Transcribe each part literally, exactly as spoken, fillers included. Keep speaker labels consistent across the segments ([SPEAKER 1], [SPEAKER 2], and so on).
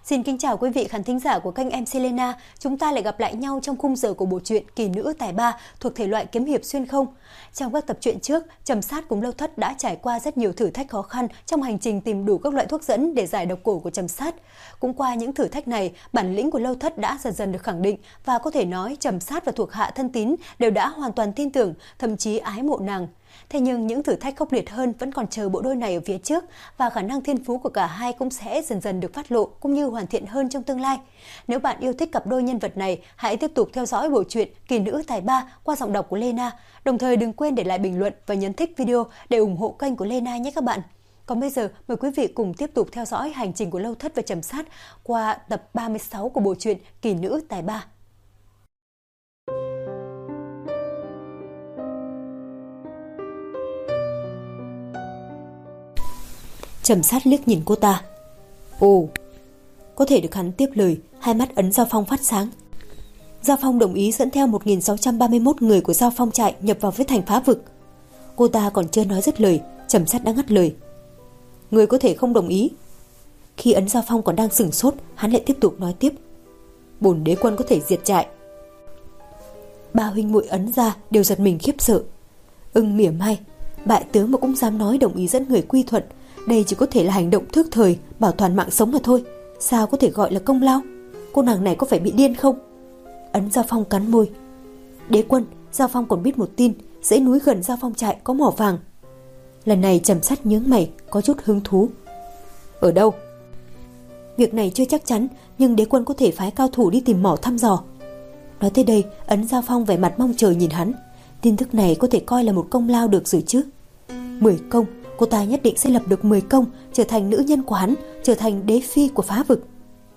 [SPEAKER 1] Xin kính chào quý vị khán thính giả của kênh em xê Lena. Chúng ta lại gặp lại nhau trong khung giờ của bộ truyện Kỳ Nữ Tài Ba thuộc thể loại kiếm hiệp xuyên không. Trong các tập truyện trước, Trầm Sát cùng Lâu Thất đã trải qua rất nhiều thử thách khó khăn trong hành trình tìm đủ các loại thuốc dẫn để giải độc cổ của Trầm Sát. Cũng qua những thử thách này, bản lĩnh của Lâu Thất đã dần dần được khẳng định và có thể nói Trầm Sát và thuộc hạ thân tín đều đã hoàn toàn tin tưởng, thậm chí ái mộ nàng. Thế nhưng những thử thách khốc liệt hơn vẫn còn chờ bộ đôi này ở phía trước và khả năng thiên phú của cả hai cũng sẽ dần dần được phát lộ cũng như hoàn thiện hơn trong tương lai. Nếu bạn yêu thích cặp đôi nhân vật này, hãy tiếp tục theo dõi bộ truyện Kỳ Nữ Tài Ba qua giọng đọc của Lena. Đồng thời đừng quên để lại bình luận và nhấn thích video để ủng hộ kênh của Lena nhé các bạn. Còn bây giờ mời quý vị cùng tiếp tục theo dõi hành trình của Lâu Thất và Trầm Sát qua tập ba mươi sáu của bộ truyện Kỳ Nữ Tài Ba. Trầm Sát liếc nhìn cô ta. Ồ, có thể được hắn tiếp lời, hai mắt ấn Giao Phong phát sáng. Giao Phong đồng ý dẫn theo một nghìn sáu trăm ba mươi mốt người của Giao Phong trại nhập vào với thành Phá Vực. Cô ta còn chưa nói dứt lời, Trầm Sát đã ngắt lời. Người có thể không đồng ý. Khi ấn Giao Phong còn đang sửng sốt, hắn lại tiếp tục nói tiếp. Bổn đế quân có thể diệt trại. Ba huynh muội ấn ra đều giật mình khiếp sợ. Ưng mỉa mai, bại tướng mà cũng dám nói đồng ý dẫn người quy thuận. Đây chỉ có thể là hành động thước thời, bảo toàn mạng sống mà thôi. Sao có thể gọi là công lao? Cô nàng này có phải bị điên không? Ấn Giao Phong cắn môi. Đế quân, Giao Phong còn biết một tin, dãy núi gần Giao Phong trại có mỏ vàng. Lần này Trầm Sát nhướng mày, có chút hứng thú. Ở đâu? Việc này chưa chắc chắn, nhưng đế quân có thể phái cao thủ đi tìm mỏ thăm dò. Nói tới đây, Ấn Giao Phong vẻ mặt mong chờ nhìn hắn. Tin tức này có thể coi là một công lao được rồi chứ. Mười công. Cô ta nhất định sẽ lập được mười công, trở thành nữ nhân của hắn, trở thành đế phi của Phá Vực.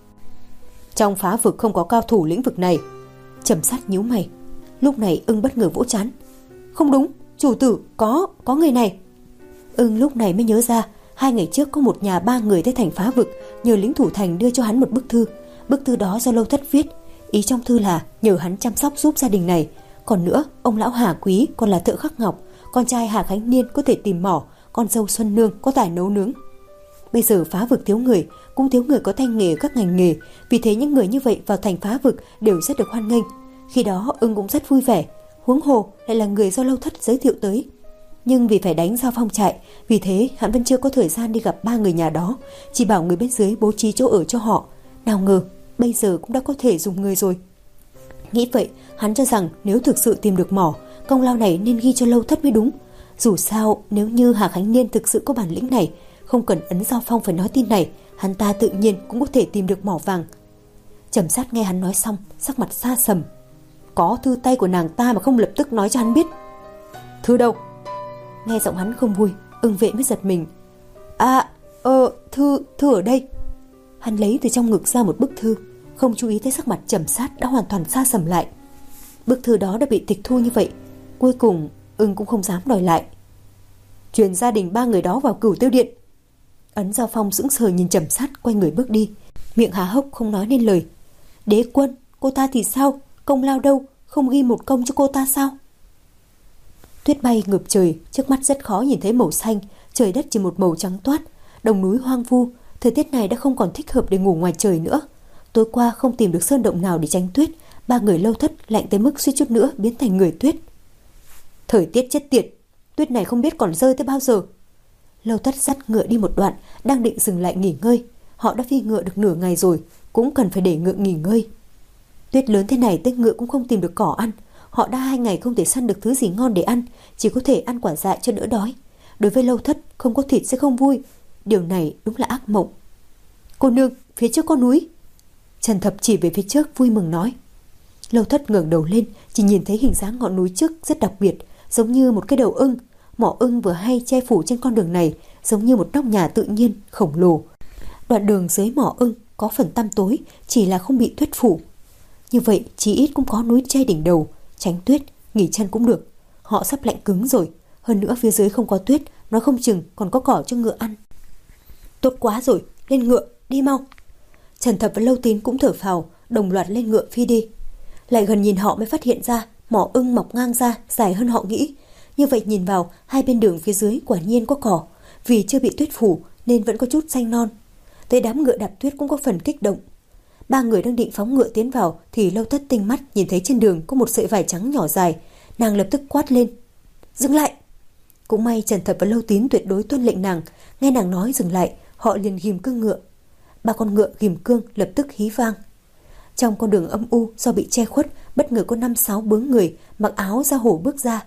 [SPEAKER 1] Trong Phá Vực không có cao thủ lĩnh vực này. Trầm Sát nhíu mày. Lúc này Ưng bất ngờ vỗ trán. Không đúng, chủ tử, có, có người này. Ưng lúc này mới nhớ ra, hai ngày trước có một nhà ba người tới thành Phá Vực, nhờ lính thủ thành đưa cho hắn một bức thư. Bức thư đó do Lâu Thất viết. Ý trong thư là nhờ hắn chăm sóc giúp gia đình này. Còn nữa, ông lão Hà Quý còn là thợ khắc ngọc, con trai Hà Khánh Niên có thể tìm mỏ, con dâu Xuân Nương có tài nấu nướng. Bây giờ Phá Vực thiếu người, cũng thiếu người có tay nghề ở các ngành nghề, vì thế những người như vậy vào thành Phá Vực đều rất được hoan nghênh. Khi đó Ưng cũng rất vui vẻ, huống hồ lại là người do Lâu Thất giới thiệu tới. Nhưng vì phải đánh Giao Phong trại, vì thế hắn vẫn chưa có thời gian đi gặp ba người nhà đó, chỉ bảo người bên dưới bố trí chỗ ở cho họ. Nào ngờ bây giờ cũng đã có thể dùng người rồi. Nghĩ vậy, hắn cho rằng nếu thực sự tìm được mỏ, công lao này nên ghi cho Lâu Thất mới đúng. Dù sao, nếu như Hà Khánh Niên thực sự có bản lĩnh này, không cần ấn Giao Phong phải nói tin này, hắn ta tự nhiên cũng có thể tìm được mỏ vàng. Trầm Sát nghe hắn nói xong, sắc mặt xa sầm. Có thư tay của nàng ta mà không lập tức nói cho hắn biết. Thư đâu? Nghe giọng hắn không vui, Ưng vệ mới giật mình. À, ờ, thư, thư ở đây. Hắn lấy từ trong ngực ra một bức thư, không chú ý tới sắc mặt Trầm Sát đã hoàn toàn xa sầm lại. Bức thư đó đã bị tịch thu như vậy, cuối cùng Ưng cũng không dám đòi lại. Truyền gia đình ba người đó vào Cửu Tiêu Điện. Ấn Giao Phong sững sờ nhìn Trầm Sát quay người bước đi, miệng há hốc không nói nên lời. Đế quân, cô ta thì sao? Công lao đâu? Không ghi một công cho cô ta sao? Tuyết bay ngập trời, trước mắt rất khó nhìn thấy màu xanh, trời đất chỉ một màu trắng toát, đồng núi hoang vu. Thời tiết này đã không còn thích hợp để ngủ ngoài trời nữa. Tối qua không tìm được sơn động nào để tránh tuyết, ba người Lâu Thất lạnh tới mức suýt chút nữa biến thành người tuyết. Thời tiết chết tiệt, tuyết này không biết còn rơi tới bao giờ. Lâu Thất dắt ngựa đi một đoạn, đang định dừng lại nghỉ ngơi. Họ đã phi ngựa được nửa ngày rồi, cũng cần phải để ngựa nghỉ ngơi. Tuyết lớn thế này tên ngựa cũng không tìm được cỏ ăn. Họ đã hai ngày không thể săn được thứ gì ngon để ăn, chỉ có thể ăn quả dại cho đỡ đói. Đối với Lâu Thất, không có thịt sẽ không vui. Điều này đúng là ác mộng. Cô nương, phía trước có núi. Trần Thập chỉ về phía trước vui mừng nói. Lâu Thất ngẩng đầu lên, chỉ nhìn thấy hình dáng ngọn núi trước rất đặc biệt, giống như một cái đầu ưng. Mỏ ưng vừa hay che phủ trên con đường này, giống như một nóc nhà tự nhiên khổng lồ. Đoạn đường dưới mỏ ưng có phần tăm tối, chỉ là không bị tuyết phủ. Như vậy chí ít cũng có núi che đỉnh đầu, tránh tuyết, nghỉ chân cũng được. Họ sắp lạnh cứng rồi, hơn nữa phía dưới không có tuyết, nó không chừng còn có cỏ cho ngựa ăn. Tốt quá rồi, lên ngựa, đi mau. Trần Thập và Lâu Tín cũng thở phào, đồng loạt lên ngựa phi đi. Lại gần nhìn họ mới phát hiện ra mỏ ưng mọc ngang ra, dài hơn họ nghĩ. Như vậy nhìn vào, hai bên đường phía dưới quả nhiên có cỏ, vì chưa bị tuyết phủ nên vẫn có chút xanh non. Thấy đám ngựa đạp tuyết cũng có phần kích động. Ba người đang định phóng ngựa tiến vào thì Lâu Thất tinh mắt nhìn thấy trên đường có một sợi vải trắng nhỏ dài. Nàng lập tức quát lên: "Dừng lại!" Cũng may Trần Thập và Lâu Tín tuyệt đối tuân lệnh nàng. Nghe nàng nói dừng lại, họ liền ghim cương ngựa. Ba con ngựa ghim cương lập tức hí vang. Trong con đường âm u do bị che khuất, bất ngờ có năm sáu bướng người mặc áo da hổ bước ra,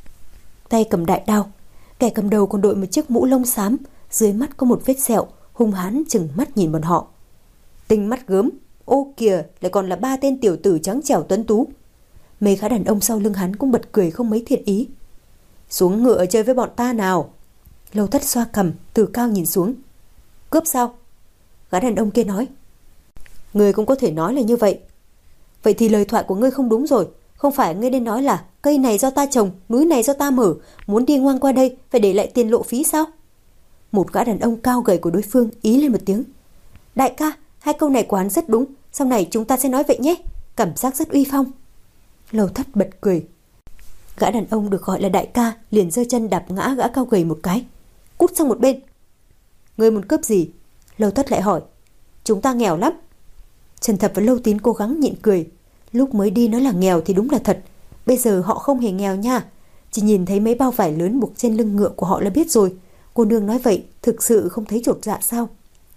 [SPEAKER 1] tay cầm đại đao. Kẻ cầm đầu còn đội một chiếc mũ lông xám, dưới mắt có một vết sẹo, hung hãn chừng mắt nhìn bọn họ. Tinh mắt gớm, ô kìa, lại còn là ba tên tiểu tử trắng trẻo tuấn tú. Mấy gã đàn ông sau lưng hắn cũng bật cười không mấy thiện ý. "Xuống ngựa chơi với bọn ta nào." Lâu Thất xoa cằm, từ cao nhìn xuống. "Cướp sao?" Gã đàn ông kia nói. "Ngươi cũng có thể nói là như vậy." "Vậy thì lời thoại của ngươi không đúng rồi. Không phải ngươi nên nói là cây này do ta trồng, núi này do ta mở, muốn đi ngoan qua đây phải để lại tiền lộ phí sao?" Một gã đàn ông cao gầy của đối phương ý lên một tiếng. "Đại ca, hai câu này của hắn rất đúng, sau này chúng ta sẽ nói vậy nhé, cảm giác rất uy phong." Lâu Thất bật cười. Gã đàn ông được gọi là đại ca liền giơ chân đạp ngã gã cao gầy một cái. "Cút sang một bên." "Ngươi muốn cướp gì?" Lâu Thất lại hỏi. "Chúng ta nghèo lắm." Trần Thập và Lâu Tín cố gắng nhịn cười. Lúc mới đi nói là nghèo thì đúng là thật, bây giờ họ không hề nghèo nha. Chỉ nhìn thấy mấy bao vải lớn buộc trên lưng ngựa của họ là biết rồi. Cô nương nói vậy thực sự không thấy chột dạ sao?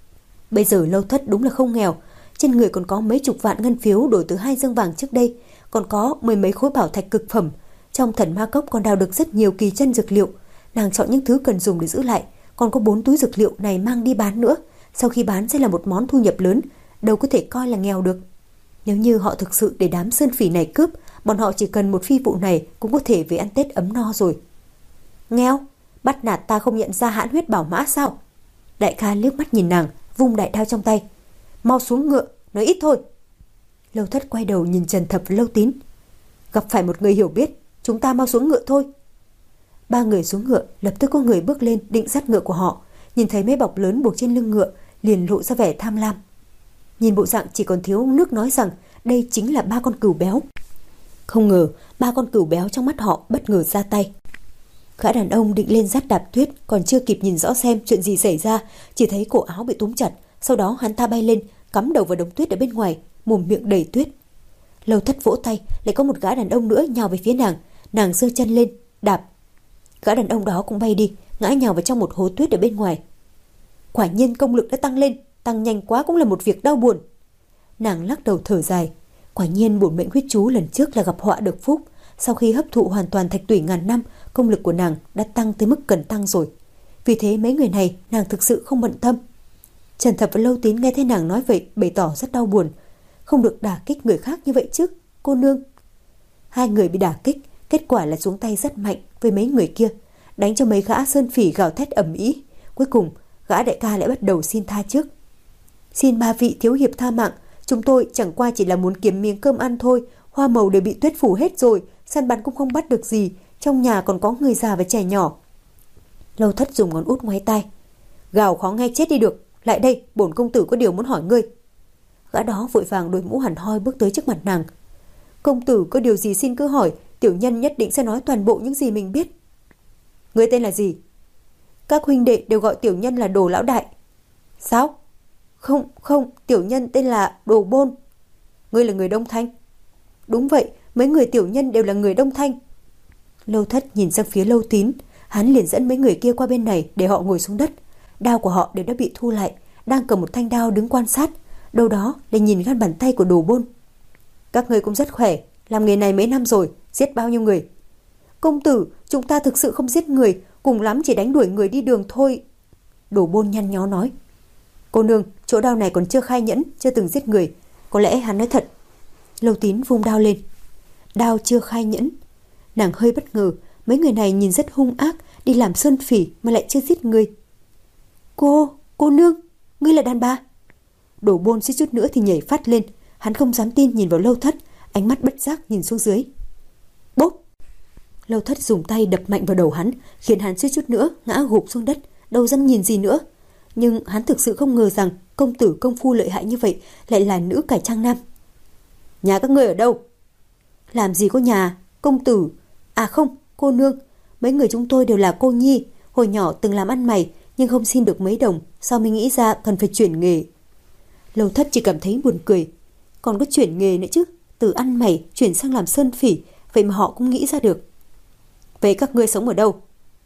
[SPEAKER 1] Bây giờ Lâu Thất đúng là không nghèo. Trên người còn có mấy chục vạn ngân phiếu đổi từ hai dương vàng trước đây, còn có mười mấy khối bảo thạch cực phẩm. Trong thần ma cốc còn đào được rất nhiều kỳ chân dược liệu. Nàng chọn những thứ cần dùng để giữ lại, còn có bốn túi dược liệu này mang đi bán nữa. Sau khi bán sẽ là một món thu nhập lớn, đâu có thể coi là nghèo được. Nếu như họ thực sự để đám sơn phỉ này cướp, bọn họ chỉ cần một phi vụ này cũng có thể về ăn Tết ấm no rồi. Nghèo? Bắt nạt ta không nhận ra hãn huyết bảo mã sao? Đại ca liếc mắt nhìn nàng, vung đại đao trong tay. Mau xuống ngựa, nói ít thôi. Lâu Thất quay đầu nhìn Trần Thập và Lâu Tín. Gặp phải một người hiểu biết, chúng ta mau xuống ngựa thôi. Ba người xuống ngựa, lập tức có người bước lên định dắt ngựa của họ. Nhìn thấy mấy bọc lớn buộc trên lưng ngựa, liền lộ ra vẻ tham lam. Nhìn bộ dạng chỉ còn thiếu nước nói rằng đây chính là ba con cừu béo. Không ngờ ba con cừu béo trong mắt họ bất ngờ ra tay. Gã đàn ông định lên dắt Đạp Tuyết, còn chưa kịp nhìn rõ xem chuyện gì xảy ra, chỉ thấy cổ áo bị túm chặt. Sau đó hắn ta bay lên, cắm đầu vào đống tuyết ở bên ngoài, mồm miệng đầy tuyết. Lâu Thất vỗ tay, lại có một gã đàn ông nữa nhào về phía nàng. Nàng giơ chân lên đạp, gã đàn ông đó cũng bay đi, ngã nhào vào trong một hố tuyết ở bên ngoài. Quả nhiên công lực đã tăng lên, tăng nhanh quá cũng là một việc đau buồn. Nàng lắc đầu thở dài. Quả nhiên bổn mệnh huyết chú lần trước là gặp họa được phúc. Sau khi hấp thụ hoàn toàn thạch tủy ngàn năm, công lực của nàng đã tăng tới mức cần tăng rồi. Vì thế mấy người này nàng thực sự không bận tâm. Trần Thập và Lâu Tín nghe thấy nàng nói vậy bày tỏ rất đau buồn. Không được đả kích người khác như vậy chứ, cô nương. Hai người bị đả kích, kết quả là xuống tay rất mạnh với mấy người kia, đánh cho mấy gã sơn phỉ gào thét ầm ĩ. Cuối cùng gã đại ca lại bắt đầu xin tha trước. Xin ba vị thiếu hiệp tha mạng, chúng tôi chẳng qua chỉ là muốn kiếm miếng cơm ăn thôi. Hoa màu đều bị tuyết phủ hết rồi, săn bắn cũng không bắt được gì, trong nhà còn có người già và trẻ nhỏ. Lâu Thất dùng ngón út ngoáy tai. Gào khó nghe chết đi được, lại đây, bổn công tử có điều muốn hỏi ngươi. Gã đó vội vàng đội mũ hẳn hoi bước tới trước mặt nàng. Công tử có điều gì xin cứ hỏi, tiểu nhân nhất định sẽ nói toàn bộ những gì mình biết. Ngươi tên là gì? Các huynh đệ đều gọi tiểu nhân là Đồ lão đại. Sao? Không, không, tiểu nhân tên là Đồ Bôn. Ngươi là người Đông Thanh? Đúng vậy, mấy người tiểu nhân đều là người Đông Thanh. Lâu Thất nhìn sang phía Lâu Tín, hắn liền dẫn mấy người kia qua bên này để họ ngồi xuống đất. Đao của họ đều đã bị thu lại, đang cầm một thanh đao đứng quan sát, đâu đó để nhìn gan bàn tay của Đồ Bôn. Các ngươi cũng rất khỏe, làm nghề này mấy năm rồi, giết bao nhiêu người? Công tử, chúng ta thực sự không giết người, cùng lắm chỉ đánh đuổi người đi đường thôi. Đồ Bôn nhăn nhó nói. Cô nương, chỗ đao này còn chưa khai nhẫn, chưa từng giết người, có lẽ hắn nói thật. Lâu Tín vung đao lên. Đao chưa khai nhẫn. Nàng hơi bất ngờ, mấy người này nhìn rất hung ác, đi làm sơn phỉ mà lại chưa giết người. Cô, cô nương, ngươi là đàn bà. Đồ Bôn suýt chút nữa thì nhảy phát lên, hắn không dám tin nhìn vào Lâu Thất, ánh mắt bất giác nhìn xuống dưới. Bốp! Lâu Thất dùng tay đập mạnh vào đầu hắn, khiến hắn suýt chút nữa ngã gục xuống đất, đâu dám nhìn gì nữa. Nhưng hắn thực sự không ngờ rằng công tử công phu lợi hại như vậy lại là nữ cải trang nam. Nhà các ngươi ở đâu? Làm gì có nhà, công tử. À không, cô nương, mấy người chúng tôi đều là cô nhi, hồi nhỏ từng làm ăn mày, nhưng không xin được mấy đồng, sau mới nghĩ ra cần phải chuyển nghề. Lâu Thất chỉ cảm thấy buồn cười. Còn có chuyển nghề nữa chứ, từ ăn mày chuyển sang làm sơn phỉ, vậy mà họ cũng nghĩ ra được. Vậy các ngươi sống ở đâu?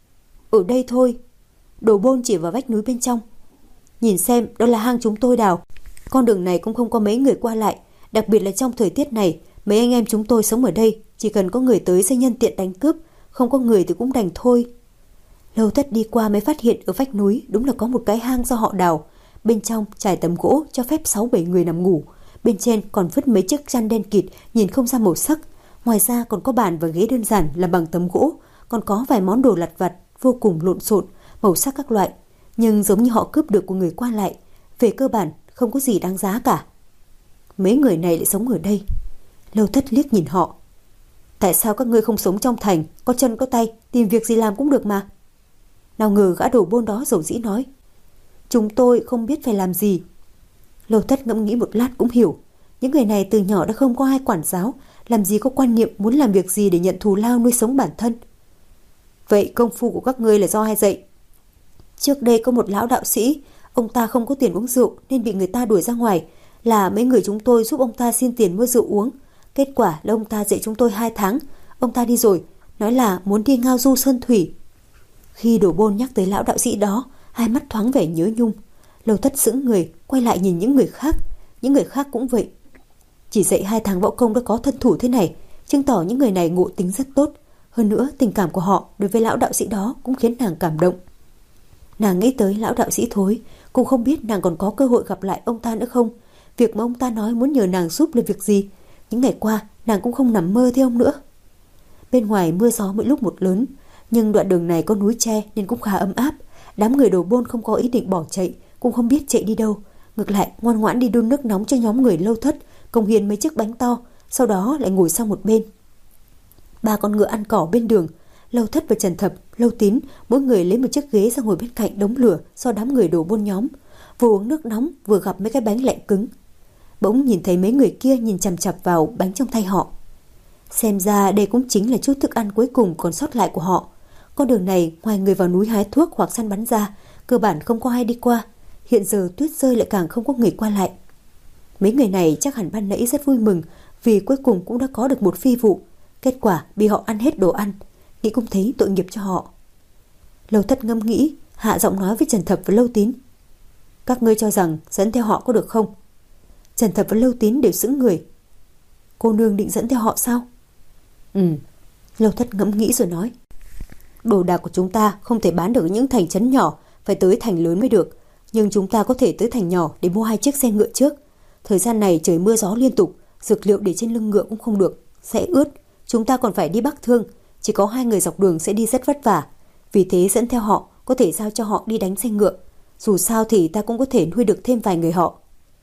[SPEAKER 1] Ở đây thôi. Đồ Bôn chỉ vào vách núi bên trong. Nhìn xem, đó là hang chúng tôi đào. Con đường này cũng không có mấy người qua lại, đặc biệt là trong thời tiết này, mấy anh em chúng tôi sống ở đây, chỉ cần có người tới sẽ nhân tiện đánh cướp, không có người thì cũng đành thôi. Lâu Thất đi qua mới phát hiện ở vách núi đúng là có một cái hang do họ đào. Bên trong trải tấm gỗ cho phép sáu bảy người nằm ngủ. Bên trên còn vứt mấy chiếc chăn đen kịt nhìn không ra màu sắc. Ngoài ra còn có bàn và ghế đơn giản làm bằng tấm gỗ, còn có vài món đồ lặt vặt vô cùng lộn xộn, màu sắc các loại, nhưng giống như họ cướp được của người qua lại. Về cơ bản không có gì đáng giá cả. Mấy người này lại sống ở đây. Lâu Thất liếc nhìn họ. Tại sao các ngươi không sống trong thành, có chân có tay, tìm việc gì làm cũng được mà? Nào ngờ gã Đồ Bôn đó dầu dĩ nói. Chúng tôi không biết phải làm gì. Lâu Thất ngẫm nghĩ một lát cũng hiểu. Những người này từ nhỏ đã không có ai quản giáo, làm gì có quan niệm muốn làm việc gì để nhận thù lao nuôi sống bản thân. Vậy công phu của các ngươi là do ai dạy? Trước đây có một lão đạo sĩ, ông ta không có tiền uống rượu nên bị người ta đuổi ra ngoài, là mấy người chúng tôi giúp ông ta xin tiền mua rượu uống. Kết quả là ông ta dạy chúng tôi hai tháng, ông ta đi rồi, nói là muốn đi ngao du sơn thủy. Khi Đồ Bôn nhắc tới lão đạo sĩ đó, hai mắt thoáng vẻ nhớ nhung. Lâu Thất sững người, quay lại nhìn những người khác. Những người khác cũng vậy. Chỉ dạy hai tháng võ công đã có thân thủ thế này, chứng tỏ những người này ngộ tính rất tốt. Hơn nữa tình cảm của họ đối với lão đạo sĩ đó cũng khiến nàng cảm động. Nàng nghĩ tới lão đạo sĩ Thối, cũng không biết nàng còn có cơ hội gặp lại ông ta nữa không. Việc mà ông ta nói muốn nhờ nàng giúp là việc gì? Những ngày qua nàng cũng không nằm mơ theo ông nữa. Bên ngoài mưa gió mỗi lúc một lớn, nhưng đoạn đường này có núi tre nên cũng khá ấm áp. Đám người Đồ Bôn không có ý định bỏ chạy, cũng không biết chạy đi đâu, ngược lại ngoan ngoãn đi đun nước nóng cho nhóm người Lâu Thất, cống hiến mấy chiếc bánh to, sau đó lại ngồi sang một bên. Ba con ngựa ăn cỏ bên đường, Lâu Thất và Trần Thập, Lâu Tín mỗi người lấy một chiếc ghế ra ngồi bên cạnh đống lửa do đám người Đồ Bôn nhóm, vừa uống nước nóng vừa gặp mấy cái bánh lạnh cứng. Bỗng nhìn thấy mấy người kia nhìn chằm chằm vào bánh trong tay họ. Xem ra đây cũng chính là chút thức ăn cuối cùng còn sót lại của họ. Con đường này ngoài người vào núi hái thuốc hoặc săn bắn ra, cơ bản không có ai đi qua. Hiện giờ tuyết rơi lại càng không có người qua lại. Mấy người này chắc hẳn ban nãy rất vui mừng vì cuối cùng cũng đã có được một phi vụ. Kết quả bị họ ăn hết đồ ăn, nghĩ cũng thấy tội nghiệp cho họ. Lâu Thất ngâm nghĩ, hạ giọng nói với Trần Thập và Lâu Tín. Các ngươi cho rằng dẫn theo họ có được không? Trần Thập và Lâu Tín đều sững người. Cô nương định dẫn theo họ sao? Ừ. Lâu Thất ngẫm nghĩ rồi nói. Đồ đạc của chúng ta không thể bán được ở những thành trấn nhỏ, phải tới thành lớn mới được. Nhưng chúng ta có thể tới thành nhỏ để mua hai chiếc xe ngựa trước. Thời gian này trời mưa gió liên tục, dược liệu để trên lưng ngựa cũng không được, sẽ ướt. Chúng ta còn phải đi Bắc Thương, chỉ có hai người dọc đường sẽ đi rất vất vả. Vì thế dẫn theo họ, có thể giao cho họ đi đánh xe ngựa. Dù sao thì ta cũng có thể nuôi được thêm vài người họ.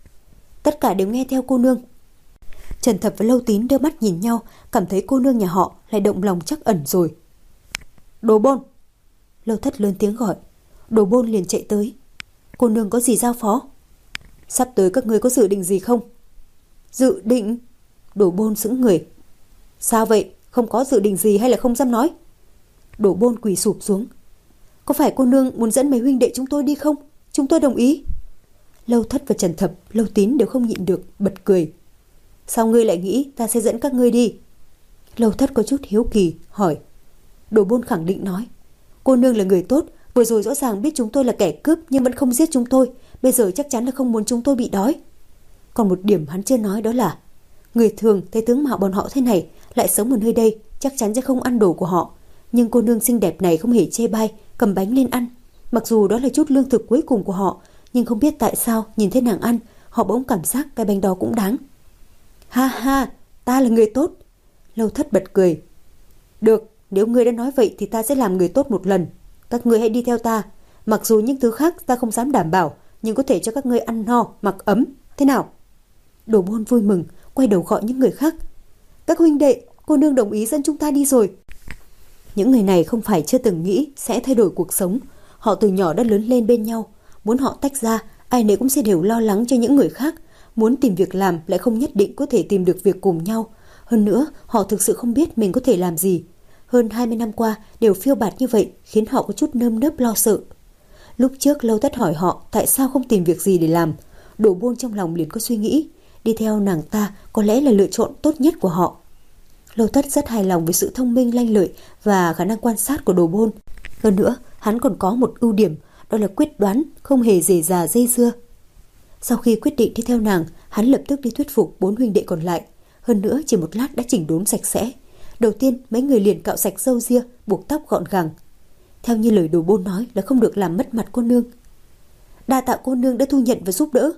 [SPEAKER 1] Tất cả đều nghe theo cô nương. Trần Thập và Lâu Tín đưa mắt nhìn nhau, cảm thấy cô nương nhà họ lại động lòng chắc ẩn rồi. Đồ Bôn! Lâu Thất lớn tiếng gọi. Đồ Bôn liền chạy tới. Cô nương có gì giao phó? Sắp tới các ngươi có dự định gì không? Dự định? Đồ Bôn sững người. Sao vậy? Không có dự định gì hay là không dám nói? Đồ Bôn quỳ sụp xuống. Có phải cô nương muốn dẫn mấy huynh đệ chúng tôi đi không? Chúng tôi đồng ý. Lâu Thất và Trần Thập, Lâu Tín đều không nhịn được, bật cười. Sao ngươi lại nghĩ ta sẽ dẫn các ngươi đi? Lâu Thất có chút hiếu kỳ, hỏi. Đồ Bôn khẳng định nói. Cô nương là người tốt, vừa rồi rõ ràng biết chúng tôi là kẻ cướp nhưng vẫn không giết chúng tôi. Bây giờ chắc chắn là không muốn chúng tôi bị đói. Còn một điểm hắn chưa nói đó là người thường thấy tướng mạo bọn họ thế này lại sống ở nơi đây chắc chắn sẽ không ăn đồ của họ. Nhưng cô nương xinh đẹp này không hề chê bai, cầm bánh lên ăn. Mặc dù đó là chút lương thực cuối cùng của họ, nhưng không biết tại sao nhìn thấy nàng ăn, họ bỗng cảm giác cái bánh đó cũng đáng. Ha ha, ta là người tốt. Lâu Thất bật cười. Được, nếu ngươi đã nói vậy thì ta sẽ làm người tốt một lần. Các ngươi hãy đi theo ta. Mặc dù những thứ khác ta không dám đảm bảo, nhưng có thể cho các ngươi ăn no, mặc ấm. Thế nào? Đồ Bôn vui mừng, quay đầu gọi những người khác. Các huynh đệ, cô nương đồng ý dẫn chúng ta đi rồi. Những người này không phải chưa từng nghĩ sẽ thay đổi cuộc sống. Họ từ nhỏ đã lớn lên bên nhau. Muốn họ tách ra, ai nấy cũng sẽ đều lo lắng cho những người khác. Muốn tìm việc làm lại không nhất định có thể tìm được việc cùng nhau. Hơn nữa, họ thực sự không biết mình có thể làm gì. Hơn hai mươi năm qua đều phiêu bạt như vậy khiến họ có chút nơm nớp lo sợ. Lúc trước Lâu Thất hỏi họ tại sao không tìm việc gì để làm, Đồ Bôn trong lòng liền có suy nghĩ, đi theo nàng ta có lẽ là lựa chọn tốt nhất của họ. Lâu Thất rất hài lòng với sự thông minh lanh lợi và khả năng quan sát của Đồ Bôn. Hơn nữa, hắn còn có một ưu điểm, đó là quyết đoán, không hề dề dà dây dưa. Sau khi quyết định đi theo nàng, hắn lập tức đi thuyết phục bốn huynh đệ còn lại. Hơn nữa, chỉ một lát đã chỉnh đốn sạch sẽ. Đầu tiên, mấy người liền cạo sạch râu ria, buộc tóc gọn gàng. Theo như lời Đồ Bôn nói là không được làm mất mặt cô nương. Đa tạ cô nương đã thu nhận và giúp đỡ.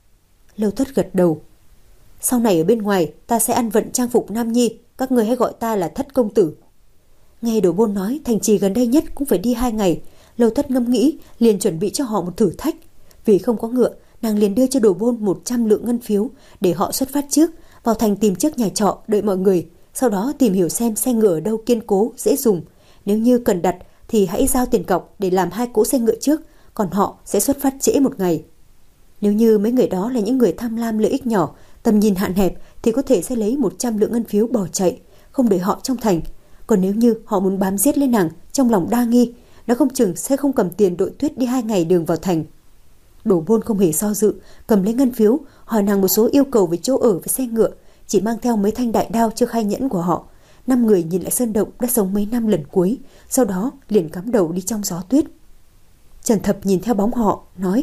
[SPEAKER 1] Lâu Thất gật đầu. Sau này ở bên ngoài ta sẽ ăn vận trang phục nam nhi, các người hãy gọi ta là Thất công tử. Nghe Đồ Bôn nói thành trì gần đây nhất cũng phải đi hai ngày, Lâu Thất ngẫm nghĩ liền chuẩn bị cho họ một thử thách. Vì không có ngựa, nàng liền đưa cho Đồ Bôn một trăm lượng ngân phiếu để họ xuất phát trước, vào thành tìm trước nhà trọ đợi mọi người, sau đó tìm hiểu xem xe ngựa ở đâu kiên cố, dễ dùng. Nếu như cần đặt thì hãy giao tiền cọc để làm hai cỗ xe ngựa trước, còn họ sẽ xuất phát trễ một ngày. Nếu như mấy người đó là những người tham lam lợi ích nhỏ, tầm nhìn hạn hẹp thì có thể sẽ lấy một trăm lượng ngân phiếu bỏ chạy, không để họ trong thành. Còn nếu như họ muốn bám giết lên nàng trong lòng đa nghi, nó không chừng sẽ không cầm tiền đội tuyết đi hai ngày đường vào thành. Đồ Bôn không hề do dự, cầm lấy ngân phiếu, hỏi nàng một số yêu cầu về chỗ ở và xe ngựa, chỉ mang theo mấy thanh đại đao chưa khai nhẫn của họ. Năm người nhìn lại sơn động đã sống mấy năm lần cuối, sau đó liền cắm đầu đi trong gió tuyết. Trần Thập nhìn theo bóng họ, nói: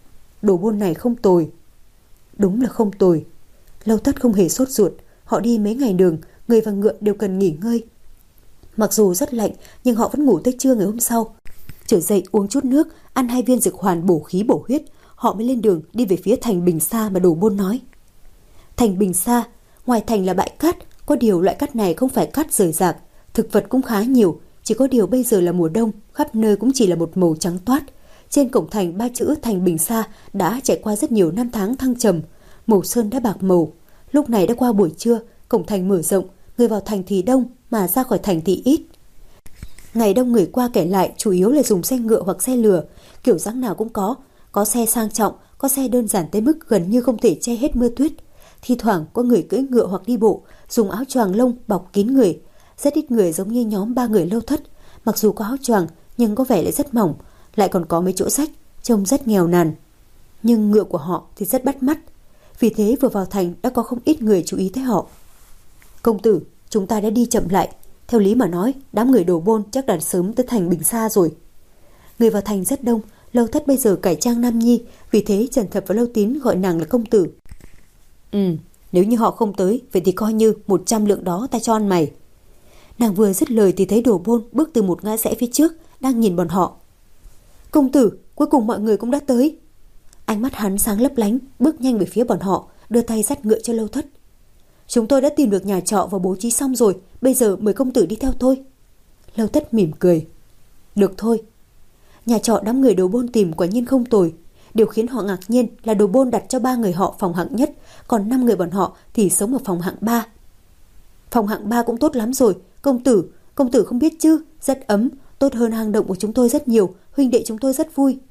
[SPEAKER 1] Đồ Bôn này không tồi. Đúng là không tồi. Lâu Thất không hề sốt ruột, họ đi mấy ngày đường, người và ngựa đều cần nghỉ ngơi. Mặc dù rất lạnh, nhưng họ vẫn ngủ tới trưa ngày hôm sau. Trở dậy uống chút nước, ăn hai viên dược hoàn bổ khí bổ huyết, họ mới lên đường đi về phía thành Bình Sa mà Đồ Bôn nói. Thành Bình Sa, ngoài thành là bãi cát, có điều loại cát này không phải cát rời rạc, thực vật cũng khá nhiều, chỉ có điều bây giờ là mùa đông, khắp nơi cũng chỉ là một màu trắng toát. Trên cổng thành ba chữ Thành Bình Sa đã trải qua rất nhiều năm tháng thăng trầm, màu sơn đã bạc màu. Lúc này đã qua buổi trưa, cổng thành mở rộng, người vào thành thì đông mà ra khỏi thành thì ít. Ngày đông người qua kẻ lại chủ yếu là dùng xe ngựa hoặc xe lừa, kiểu dáng nào cũng có, có xe sang trọng, có xe đơn giản tới mức gần như không thể che hết mưa tuyết. Thi thoảng có người cưỡi ngựa hoặc đi bộ, dùng áo choàng lông bọc kín người. Rất ít người giống như nhóm ba người Lâu Thất, mặc dù có áo choàng nhưng có vẻ lại rất mỏng, lại còn có mấy chỗ rách, trông rất nghèo nàn. Nhưng ngựa của họ thì rất bắt mắt, vì thế vừa vào thành đã có không ít người chú ý tới họ. Công tử, chúng ta đã đi chậm lại. Theo lý mà nói, đám người Đồ Bôn chắc đã sớm tới thành Bình Sa rồi. Người vào thành rất đông, Lâu Thất bây giờ cải trang nam nhi, vì thế Trần Thập và Lâu Tín gọi nàng là công tử. Ừ, nếu như họ không tới, vậy thì coi như một trăm lượng đó ta cho ăn mày. Nàng vừa dứt lời thì thấy Đồ Bôn bước từ một ngã rẽ phía trước, đang nhìn bọn họ. Công tử, cuối cùng mọi người cũng đã tới. Ánh mắt hắn sáng lấp lánh, bước nhanh về phía bọn họ, đưa tay dắt ngựa cho Lâu Thất. Chúng tôi đã tìm được nhà trọ và bố trí xong rồi, bây giờ mời công tử đi theo tôi. Lâu Thất mỉm cười. Được thôi. Nhà trọ đám người Đồ Bôn tìm quả nhiên không tồi. Điều khiến họ ngạc nhiên là Đồ Bôn đặt cho ba người họ phòng hạng nhất, còn năm người bọn họ thì sống ở phòng hạng ba. Phòng hạng ba cũng tốt lắm rồi, công tử, công tử không biết chứ, rất ấm, tốt hơn hang động của chúng tôi rất nhiều, huynh đệ chúng tôi rất vui.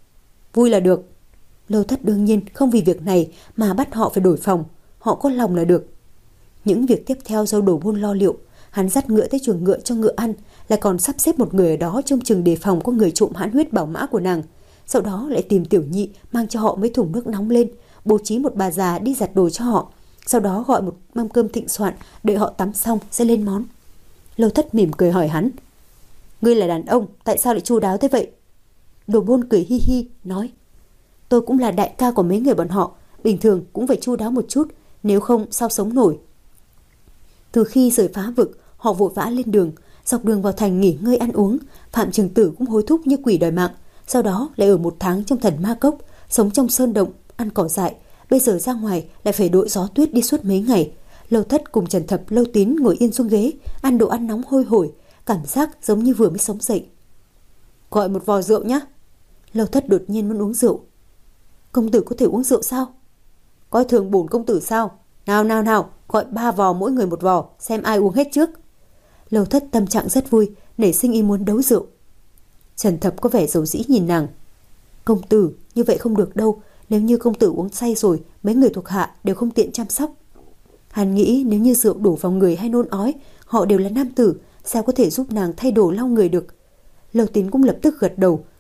[SPEAKER 1] Vui là được. Lâu Thất đương nhiên không vì việc này mà bắt họ phải đổi phòng, họ có lòng là được. Những việc tiếp theo do Đồ Bôn lo liệu, hắn dắt ngựa tới chuồng ngựa cho ngựa ăn, lại còn sắp xếp một người ở đó trông chừng đề phòng có người trộm hãn huyết bảo mã của nàng. Sau đó lại tìm Tiểu Nhị mang cho họ mấy thùng nước nóng lên, bố trí một bà già đi giặt đồ cho họ, sau đó gọi một mâm cơm thịnh soạn, đợi họ tắm xong sẽ lên món. Lâu Thất mỉm cười hỏi hắn, ngươi là đàn ông, tại sao lại chu đáo thế vậy? Đồ Bôn cười hi hi nói, tôi cũng là đại ca của mấy người bọn họ, bình thường cũng phải chu đáo một chút, nếu không sao sống nổi. Từ khi rời Phá Vực, họ vội vã lên đường, dọc đường vào thành nghỉ ngơi ăn uống. Phạm Trường Tử cũng hối thúc như quỷ đòi mạng, sau đó lại ở một tháng trong Thần Ma Cốc, sống trong sơn động, ăn cỏ dại. Bây giờ ra ngoài lại phải đội gió tuyết đi suốt mấy ngày. Lâu Thất cùng Trần Thập, Lâu Tín ngồi yên xuống ghế, ăn đồ ăn nóng hôi hổi, cảm giác giống như vừa mới sống dậy. Gọi một vò rượu nhé. Lâu Thất đột nhiên muốn uống rượu. Công tử có thể uống rượu sao? Coi thường bổn công tử sao? Nào nào nào, gọi ba vò mỗi người một vò, xem ai uống hết trước. Lâu Thất tâm trạng rất vui, nảy sinh ý muốn đấu rượu. Trần Thập có vẻ dầu dĩ nhìn nàng. Công tử, như vậy không được đâu, nếu như công tử uống say rồi, mấy người thuộc hạ đều không tiện chăm sóc. Hắn nghĩ nếu như rượu đổ vào người hay nôn ói, họ đều là nam tử, sao có thể giúp nàng thay đồ lau người được. Lâu Tín cũng lập tức gật đầu,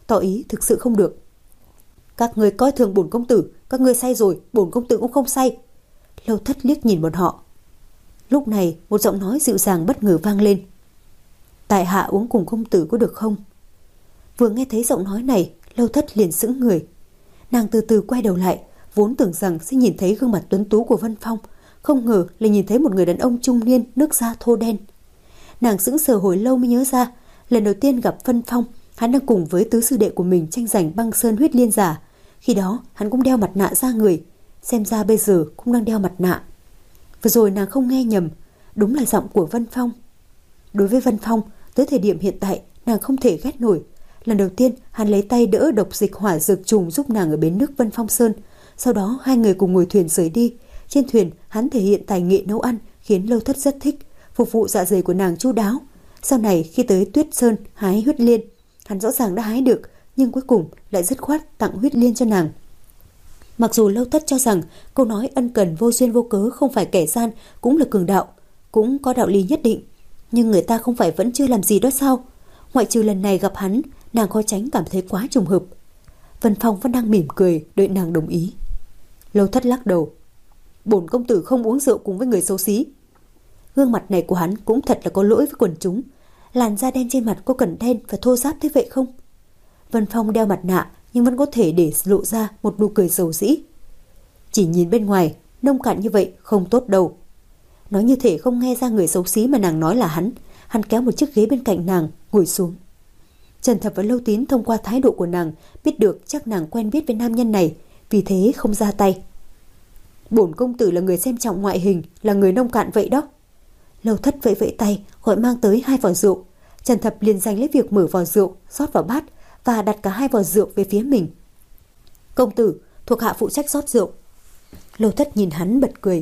[SPEAKER 1] tỏ ý thực sự không được. Các người coi thường bổn công tử, các ngươi say rồi, bổn công tử cũng không say. Lâu Thất liếc nhìn bọn họ. Lúc này một giọng nói dịu dàng bất ngờ vang lên. Tại hạ uống cùng công tử có được không? Vừa nghe thấy giọng nói này, Lâu Thất liền sững người. Nàng từ từ quay đầu lại, vốn tưởng rằng sẽ nhìn thấy gương mặt tuấn tú của Vân Phong, không ngờ lại nhìn thấy một người đàn ông trung niên, nước da thô đen. Nàng sững sờ hồi lâu mới nhớ ra, lần đầu tiên gặp Vân Phong, hắn đang cùng với tứ sư đệ của mình tranh giành băng sơn huyết liên giả. Khi đó hắn cũng đeo mặt nạ ra người, xem ra bây giờ cũng đang đeo mặt nạ. Vừa rồi nàng không nghe nhầm, đúng là giọng của Vân Phong. Đối với Vân Phong, tới thời điểm hiện tại nàng không thể ghét nổi. Lần đầu tiên hắn lấy tay đỡ độc dịch hỏa dược trùng giúp nàng ở bến nước Vân Phong Sơn. Sau đó hai người cùng ngồi thuyền rời đi. Trên thuyền hắn thể hiện tài nghệ nấu ăn khiến Lâu Thất rất thích, phục vụ dạ dày của nàng chu đáo. Sau này khi tới Tuyết Sơn hái huyết liên, hắn rõ ràng đã hái được, nhưng cuối cùng lại dứt khoát tặng huyết liên cho nàng. Mặc dù Lâu Thất cho rằng câu nói ân cần vô duyên vô cớ không phải kẻ gian cũng là cường đạo, cũng có đạo lý nhất định, nhưng người ta không phải vẫn chưa làm gì đó sao? Ngoại trừ lần này gặp hắn, nàng khó tránh cảm thấy quá trùng hợp. Vân Phong vẫn đang mỉm cười đợi nàng đồng ý. Lâu Thất lắc đầu. Bổn công tử không uống rượu cùng với người xấu xí. Gương mặt này của hắn cũng thật là có lỗi với quần chúng. Làn da đen trên mặt có cần đen và thô ráp thế vậy không? Vân Phong đeo mặt nạ nhưng vẫn có thể để lộ ra một nụ cười dầu dĩ. Chỉ nhìn bên ngoài, nông cạn như vậy không tốt đâu. Nói như thể không nghe ra người xấu xí mà nàng nói là hắn. Hắn kéo một chiếc ghế bên cạnh nàng, ngồi xuống. Trần Thập và Lâu Tín thông qua thái độ của nàng biết được chắc nàng quen biết với nam nhân này, vì thế không ra tay. Bổn công tử là người xem trọng ngoại hình, là người nông cạn vậy đó. Lâu Thất vẫy vẫy tay gọi mang tới hai vò rượu. Trần Thập liền giành lấy việc mở vò rượu, rót vào bát và đặt cả hai vò rượu về phía mình. Công tử, thuộc hạ phụ trách rót rượu. Lâu Thất nhìn hắn bật cười.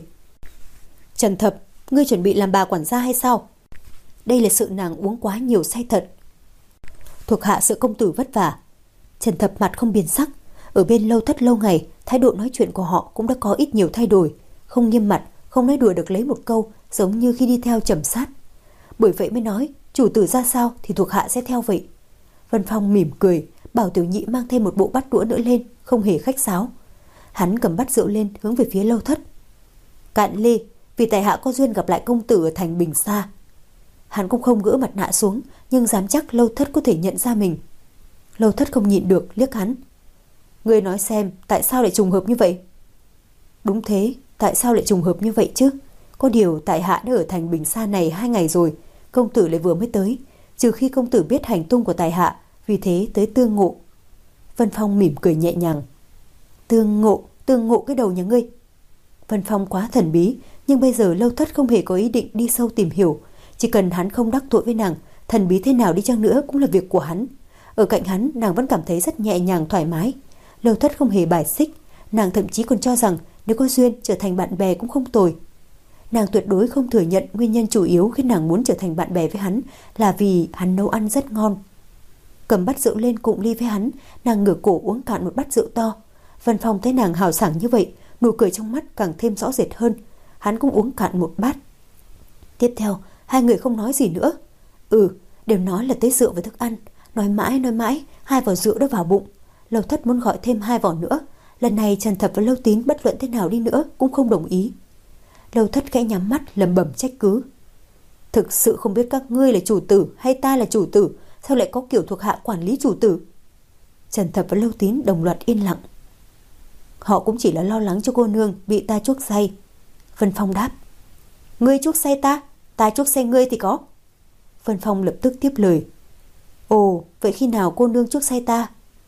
[SPEAKER 1] Trần Thập, ngươi chuẩn bị làm bà quản gia hay sao? Đây là sự nàng uống quá nhiều say thật. Thuộc hạ sợ công tử vất vả. Trần Thập mặt không biến sắc. Ở bên Lâu Thất lâu ngày, thái độ nói chuyện của họ cũng đã có ít nhiều thay đổi, không nghiêm mặt, không nói đùa được lấy một câu, giống như khi đi theo Trầm Sát. Bởi vậy mới nói, chủ tử ra sao thì thuộc hạ sẽ theo vậy. Vân Phong mỉm cười, bảo Tiểu Nhị mang thêm một bộ bát đũa nữa lên, không hề khách sáo. Hắn cầm bát rượu lên hướng về phía Lâu Thất. Cạn ly, vì tại hạ có duyên gặp lại công tử ở thành Bình Sa. Hắn cũng không gỡ mặt nạ xuống, nhưng dám chắc Lâu Thất có thể nhận ra mình. Lâu Thất không nhịn được liếc hắn. Ngươi nói xem, tại sao lại trùng hợp như vậy? Đúng thế, tại sao lại trùng hợp như vậy chứ? Có điều tại hạ đã ở thành Bình Sa này hai ngày rồi, công tử lại vừa mới tới, trừ khi công tử biết hành tung của tại hạ, vì thế tới tương ngộ. Vân Phong mỉm cười nhẹ nhàng. Tương ngộ, tương ngộ cái đầu nhà ngươi. Vân Phong quá thần bí, nhưng bây giờ Lâu Thất không hề có ý định đi sâu tìm hiểu. Chỉ cần hắn không đắc tội với nàng, thần bí thế nào đi chăng nữa cũng là việc của hắn. Ở cạnh hắn, nàng vẫn cảm thấy rất nhẹ nhàng thoải mái. Lâu Thất không hề bài xích, nàng thậm chí còn cho rằng nếu có duyên trở thành bạn bè cũng không tồi. Nàng tuyệt đối không thừa nhận nguyên nhân chủ yếu khiến nàng muốn trở thành bạn bè với hắn là vì hắn nấu ăn rất ngon. Cầm bát rượu lên cụng ly với hắn, nàng ngửa cổ uống cạn một bát rượu to. Vân Phong thấy nàng hào sảng như vậy, nụ cười trong mắt càng thêm rõ rệt hơn. Hắn cũng uống cạn một bát. Tiếp theo, hai người không nói gì nữa. Ừ, đều nói là tới rượu và thức ăn. Nói mãi nói mãi, hai vò rượu đã vào bụng. Lâu Thất muốn gọi thêm hai vò nữa. Lần này Trần Thập và Lâu Tín bất luận thế nào đi nữa cũng không đồng ý. Lâu Thất khẽ nhắm mắt lẩm bẩm trách cứ. Thực sự không biết các ngươi là chủ tử hay ta là chủ tử, sao lại có kiểu thuộc hạ quản lý chủ tử? Trần Thập và Lâu Tín đồng loạt yên lặng. Họ cũng chỉ là lo lắng cho cô nương bị ta chuốc say. Vân Phong đáp. Ngươi chuốc say ta, ta chuốc say ngươi thì có. Vân Phong lập tức tiếp lời. Ồ, vậy khi nào cô nương chuốc say ta?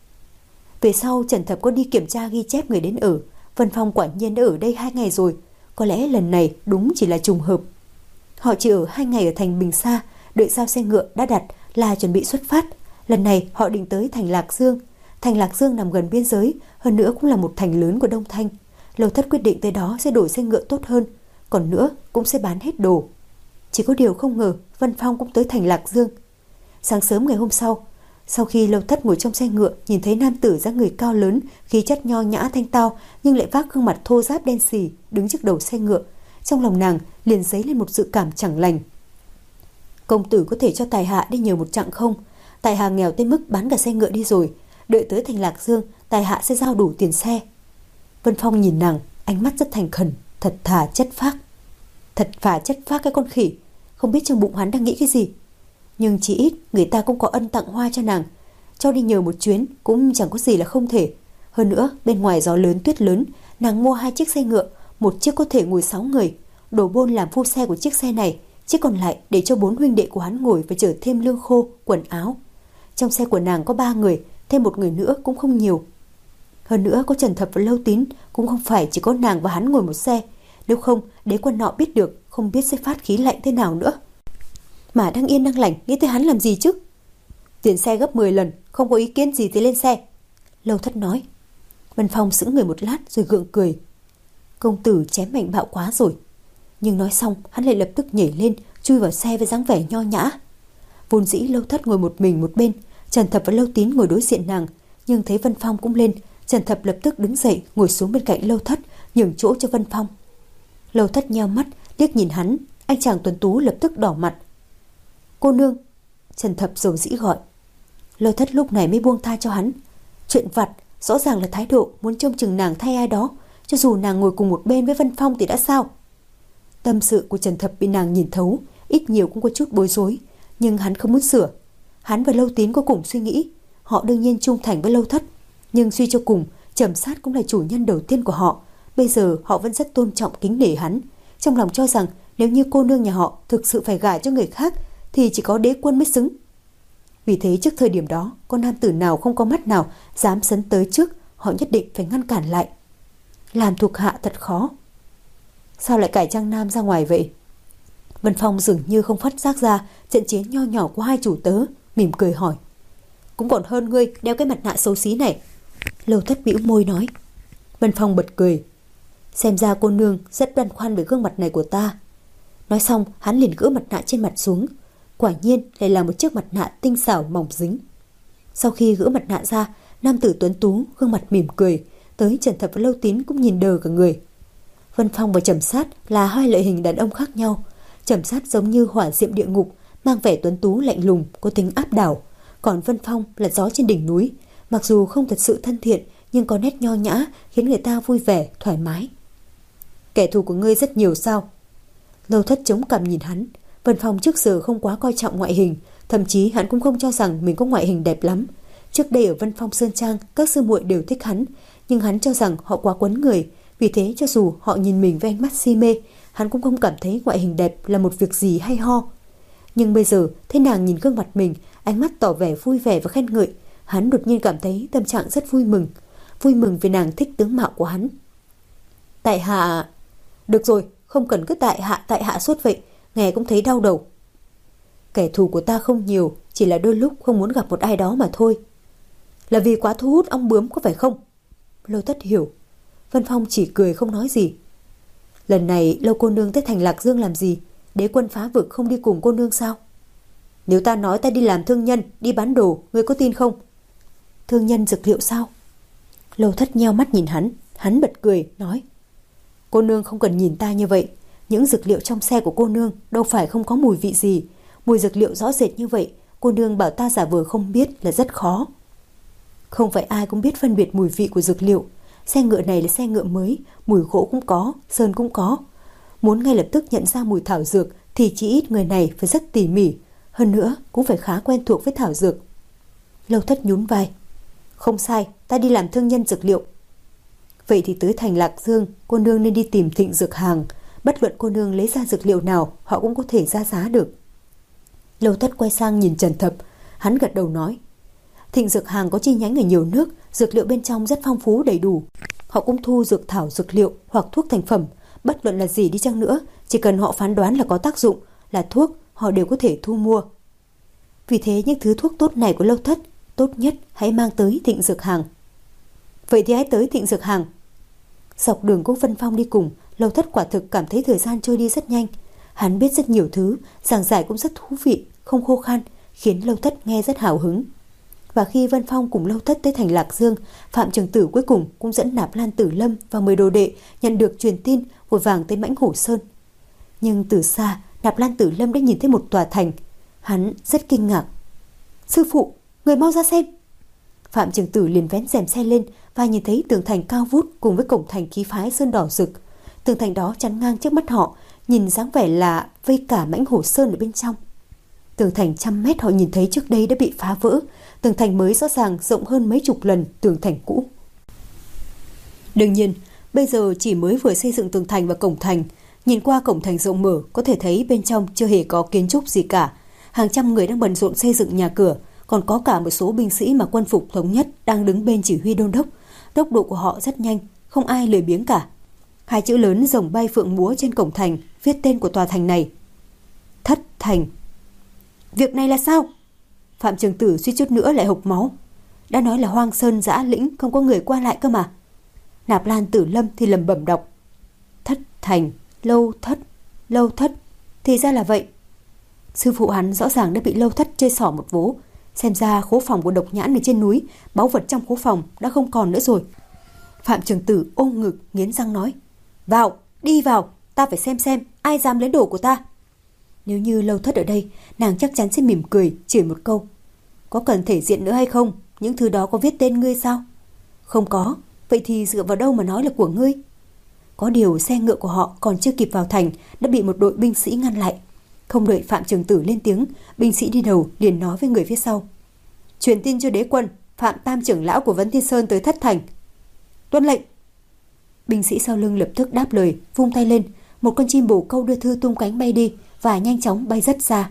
[SPEAKER 1] Về sau Trần Thập có đi kiểm tra ghi chép người đến ở. Vân Phong quả nhiên đã ở đây hai ngày rồi. Có lẽ lần này đúng chỉ là trùng hợp. Họ chỉ ở hai ngày ở thành Bình Sa, đợi giao xe ngựa đã đặt là chuẩn bị xuất phát. Lần này họ định tới thành Lạc Dương. Thành Lạc Dương nằm gần biên giới, hơn nữa cũng là một thành lớn của Đông Thanh. Lâu Thất quyết định tới đó sẽ đổi xe ngựa tốt hơn, còn nữa cũng sẽ bán hết đồ. Chỉ có điều không ngờ Vân Phong cũng tới thành Lạc Dương. Sáng sớm ngày hôm sau, sau khi Lâu Thất ngồi trong xe ngựa, nhìn thấy nam tử dáng người cao lớn, khí chất nho nhã thanh tao, nhưng lại vác gương mặt thô ráp đen xì đứng trước đầu xe ngựa, trong lòng nàng liền dấy lên một dự cảm chẳng lành. Công tử có thể cho tài hạ đi nhờ một chặng không? Tài hạ nghèo tới mức bán cả xe ngựa đi rồi, đợi tới thành Lạc Dương, tại hạ sẽ giao đủ tiền xe. Vân Phong nhìn nàng, ánh mắt rất thành khẩn, thật thà chất phác. Thật thà chất phác cái con khỉ, không biết trong bụng hắn đang nghĩ cái gì. Nhưng chỉ ít người ta cũng có ân tặng hoa cho nàng, cho đi nhờ một chuyến cũng chẳng có gì là không thể. Hơn nữa bên ngoài gió lớn tuyết lớn, nàng mua hai chiếc xe ngựa, một chiếc có thể ngồi sáu người. Đổ Bôn làm phu xe của chiếc xe này, chiếc còn lại để cho bốn huynh đệ của hắn ngồi và chở thêm lương khô, quần áo. Trong xe của nàng có ba người, thêm một người nữa cũng không nhiều. Hơn nữa có Trần Thập và Lâu Tín, cũng không phải chỉ có nàng và hắn ngồi một xe. Nếu không, đế quân nọ biết được, không biết sẽ phát khí lạnh thế nào nữa. Mà đang yên đang lành, nghĩ tới hắn làm gì chứ? Tiền xe gấp mười lần, không có ý kiến gì thì lên xe. Lâu Thất nói. Vân Phong sững người một lát rồi gượng cười. Công tử chém mạnh bạo quá rồi. Nhưng nói xong, hắn lại lập tức nhảy lên, chui vào xe với dáng vẻ nho nhã. Vốn dĩ Lâu Thất ngồi một mình một bên, Trần Thập và Lâu Tín ngồi đối diện nàng, nhưng thấy Vân Phong cũng lên, Trần Thập lập tức đứng dậy, ngồi xuống bên cạnh Lâu Thất, nhường chỗ cho Vân Phong. Lâu Thất nheo mắt, liếc nhìn hắn, anh chàng tuấn tú lập tức đỏ mặt. Cô nương, Trần Thập dầu dĩ gọi. Lâu Thất lúc này mới buông tha cho hắn. Chuyện vặt, rõ ràng là thái độ muốn trông chừng nàng thay ai đó, cho dù nàng ngồi cùng một bên với Vân Phong thì đã sao? Tâm sự của Trần Thập bị nàng nhìn thấu, ít nhiều cũng có chút bối rối, nhưng hắn không muốn sửa. Hắn và Lâu Tín có cùng suy nghĩ, họ đương nhiên trung thành với Lâu Thất, nhưng suy cho cùng, Trầm Sát cũng là chủ nhân đầu tiên của họ. Bây giờ họ vẫn rất tôn trọng kính nể hắn, trong lòng cho rằng nếu như cô nương nhà họ thực sự phải gả cho người khác thì chỉ có đế quân mới xứng. Vì thế trước thời điểm đó, có nam tử nào không có mắt nào dám sấn tới trước, họ nhất định phải ngăn cản lại. Làm thuộc hạ thật khó. Sao lại cải trang nam ra ngoài vậy? Vân Phong dường như không phát giác ra trận chiến nho nhỏ của hai chủ tớ, mỉm cười hỏi. Cũng còn hơn ngươi đeo cái mặt nạ xấu xí này. Lâu Thất bĩu môi nói. Vân Phong bật cười. Xem ra cô nương rất băn khoăn về gương mặt này của ta. Nói xong hắn liền gỡ mặt nạ trên mặt xuống. Quả nhiên lại là một chiếc mặt nạ tinh xảo mỏng dính. Sau khi gỡ mặt nạ ra, nam tử tuấn tú gương mặt mỉm cười, tới Trần Thập và Lâu Tín cũng nhìn đờ cả người. Vân Phong và Trầm Sát là hai loại hình đàn ông khác nhau. Trầm Sát giống như hỏa diệm địa ngục, mang vẻ tuấn tú lạnh lùng, có tính áp đảo. Còn Vân Phong là gió trên đỉnh núi, mặc dù không thật sự thân thiện nhưng có nét nho nhã, khiến người ta vui vẻ, thoải mái. Kẻ thù của ngươi rất nhiều sao? Lâu Thất chống cằm nhìn hắn. Vân Phong trước giờ không quá coi trọng ngoại hình, thậm chí hắn cũng không cho rằng mình có ngoại hình đẹp lắm. Trước đây ở Vân Phong Sơn Trang, các sư muội đều thích hắn, nhưng hắn cho rằng họ quá quấn người, vì thế cho dù họ nhìn mình với ánh mắt si mê, hắn cũng không cảm thấy ngoại hình đẹp là một việc gì hay ho. Nhưng bây giờ thấy nàng nhìn gương mặt mình, ánh mắt tỏ vẻ vui vẻ và khen ngợi, hắn đột nhiên cảm thấy tâm trạng rất vui mừng, vui mừng vì nàng thích tướng mạo của hắn. Tại hạ... Được rồi, không cần cứ tại hạ tại hạ suốt vậy, nghe cũng thấy đau đầu. Kẻ thù của ta không nhiều, chỉ là đôi lúc không muốn gặp một ai đó mà thôi. Là vì quá thu hút ong bướm có phải không? Lâu Thất hiểu. Vân Phong chỉ cười không nói gì. Lần này Lâu cô nương tới thành Lạc Dương làm gì? Đế quân phá vực không đi cùng cô nương sao? Nếu ta nói ta đi làm thương nhân, đi bán đồ, ngươi có tin không? Thương nhân dược liệu sao? Lâu Thất nheo mắt nhìn hắn, hắn bật cười, nói. Cô nương không cần nhìn ta như vậy. Những dược liệu trong xe của cô nương đâu phải không có mùi vị gì. Mùi dược liệu rõ rệt như vậy, cô nương bảo ta giả vờ không biết là rất khó. Không phải ai cũng biết phân biệt mùi vị của dược liệu. Xe ngựa này là xe ngựa mới, mùi gỗ cũng có, sơn cũng có. Muốn ngay lập tức nhận ra mùi thảo dược thì chỉ ít người này phải rất tỉ mỉ, hơn nữa cũng phải khá quen thuộc với thảo dược. Lâu Thất nhún vai. Không sai, ta đi làm thương nhân dược liệu. Vậy thì tới thành Lạc Dương, cô nương nên đi tìm Thịnh Dược Hàng. Bất luận cô nương lấy ra dược liệu nào, họ cũng có thể ra giá được. Lâu Thất quay sang nhìn Trần Thập, hắn gật đầu nói. Thịnh Dược Hàng có chi nhánh ở nhiều nước, dược liệu bên trong rất phong phú đầy đủ. Họ cũng thu dược thảo dược liệu hoặc thuốc thành phẩm, bất luận là gì đi chăng nữa, chỉ cần họ phán đoán là có tác dụng, là thuốc, họ đều có thể thu mua. Vì thế những thứ thuốc tốt này của Lâu Thất, tốt nhất hãy mang tới Thịnh Dược Hàng. Vậy thì hãy tới Thịnh Dược Hàng. Dọc đường có Vân Phong đi cùng, Lâu Thất quả thực cảm thấy thời gian trôi đi rất nhanh. Hắn biết rất nhiều thứ, giảng giải cũng rất thú vị, không khô khan, khiến Lâu Thất nghe rất hào hứng. Và khi Vân Phong cùng Lâu Thất tới thành Lạc Dương, Phạm Trường Tử cuối cùng cũng dẫn Nạp Lan Tử Lâm và mười đồ đệ nhận được truyền tin vội vàng tới Mãnh Hổ Sơn. Nhưng từ xa, Nạp Lan Tử Lâm đã nhìn thấy một tòa thành. Hắn rất kinh ngạc. Sư phụ, người mau ra xem. Phạm Trường Tử liền vén rèm xe lên và nhìn thấy tường thành cao vút cùng với cổng thành khí phái sơn đỏ rực. Tường thành đó chắn ngang trước mắt họ, nhìn dáng vẻ là vây cả mãnh hổ sơn ở bên trong. Tường thành trăm mét họ nhìn thấy trước đây đã bị phá vỡ, tường thành mới rõ ràng rộng hơn mấy chục lần tường thành cũ. Đương nhiên, bây giờ chỉ mới vừa xây dựng tường thành và cổng thành, nhìn qua cổng thành rộng mở có thể thấy bên trong chưa hề có kiến trúc gì cả. Hàng trăm người đang bận rộn xây dựng nhà cửa, còn có cả một số binh sĩ mặc quân phục thống nhất đang đứng bên chỉ huy đôn đốc. Tốc độ của họ rất nhanh, không ai lười biếng cả. Hai chữ lớn rồng bay phượng múa trên cổng thành viết tên của tòa thành này: Thất Thành. Việc này là sao? Phạm Trường Tử suýt chút nữa lại hộc máu. Đã nói là hoang sơn dã lĩnh, không có người qua lại cơ mà. Nạp Lan Tử Lâm thì lẩm bẩm đọc: Thất Thành, Lâu Thất, Lâu Thất. Thì ra là vậy. Sư phụ hắn rõ ràng đã bị Lâu Thất chơi xỏ một vố. Xem ra khố phòng của Độc Nhãn ở trên núi, báu vật trong khố phòng đã không còn nữa rồi. Phạm Trường Tử ôm ngực nghiến răng nói: Vào, đi vào, ta phải xem xem ai dám lấy đồ của ta. Nếu như Lâu Thất ở đây, nàng chắc chắn sẽ mỉm cười chửi một câu: Có cần thể diện nữa hay không? Những thứ đó có viết tên ngươi sao? Không có. Vậy thì dựa vào đâu mà nói là của ngươi? Có điều xe ngựa của họ còn chưa kịp vào thành đã bị một đội binh sĩ ngăn lại. Không đợi Phạm Trường Tử lên tiếng, binh sĩ đi đầu liền nói với người phía sau: Truyền tin cho đế quân, Phạm Tam trưởng lão của Vấn Thiên Sơn tới Thất Thành. Tuân lệnh. Binh sĩ sau lưng lập tức đáp lời, vung tay lên, một con chim bồ câu đưa thư tung cánh bay đi và nhanh chóng bay rất xa.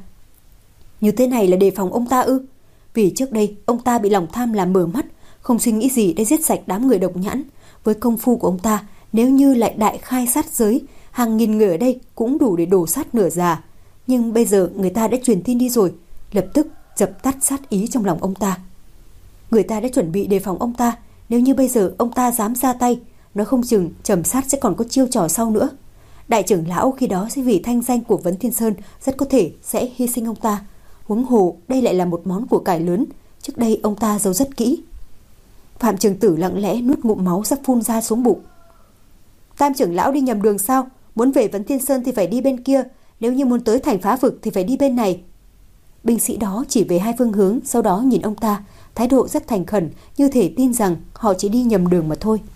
[SPEAKER 1] Như thế này là đề phòng ông ta ư? Vì trước đây ông ta bị lòng tham làm mờ mắt, không suy nghĩ gì để giết sạch đám người Độc Nhãn. Với công phu của ông ta, nếu như lại đại khai sát giới, hàng nghìn người ở đây cũng đủ để đổ sát nửa già. Nhưng bây giờ người ta đã truyền tin đi rồi, lập tức dập tắt sát ý trong lòng ông ta. Người ta đã chuẩn bị đề phòng ông ta, nếu như bây giờ ông ta dám ra tay, nó không chừng Trầm Sát sẽ còn có chiêu trò sau nữa. Đại trưởng lão khi đó sẽ vì thanh danh của Vấn Thiên Sơn rất có thể sẽ hy sinh ông ta. Huống hồ đây lại là một món của cải lớn, trước đây ông ta giấu rất kỹ. Phạm Trường Tử lặng lẽ nuốt ngụm máu sắp phun ra xuống bụng. Tam trưởng lão đi nhầm đường sao? Muốn về Vấn Thiên Sơn thì phải đi bên kia, nếu như muốn tới thành Phá Vực thì phải đi bên này. Binh sĩ đó chỉ về hai phương hướng, sau đó nhìn ông ta, thái độ rất thành khẩn, như thể tin rằng họ chỉ đi nhầm đường mà thôi.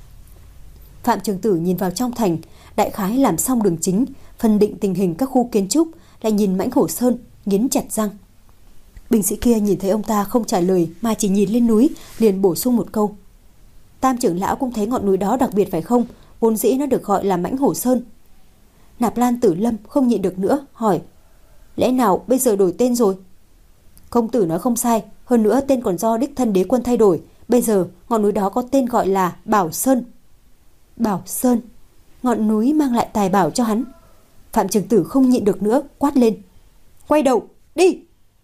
[SPEAKER 1] Phạm Trường Tử nhìn vào trong thành, đại khái làm xong đường chính, phân định tình hình các khu kiến trúc, lại nhìn mãnh hổ sơn, nghiến chặt răng. Binh sĩ kia nhìn thấy ông ta không trả lời mà chỉ nhìn lên núi, liền bổ sung một câu: Tam trưởng lão cũng thấy ngọn núi đó đặc biệt phải không? Vốn dĩ nó được gọi là mãnh hổ sơn. Nạp Lan Tử Lâm không nhịn được nữa, hỏi: Lẽ nào bây giờ đổi tên rồi? Công tử nói không sai, hơn nữa tên còn do đích thân đế quân thay đổi. Bây giờ ngọn núi đó có tên gọi là Bảo Sơn. Bảo Sơn, ngọn núi mang lại tài bảo cho hắn. Phạm Trường Tử không nhịn được nữa, quát lên: Quay đầu, đi!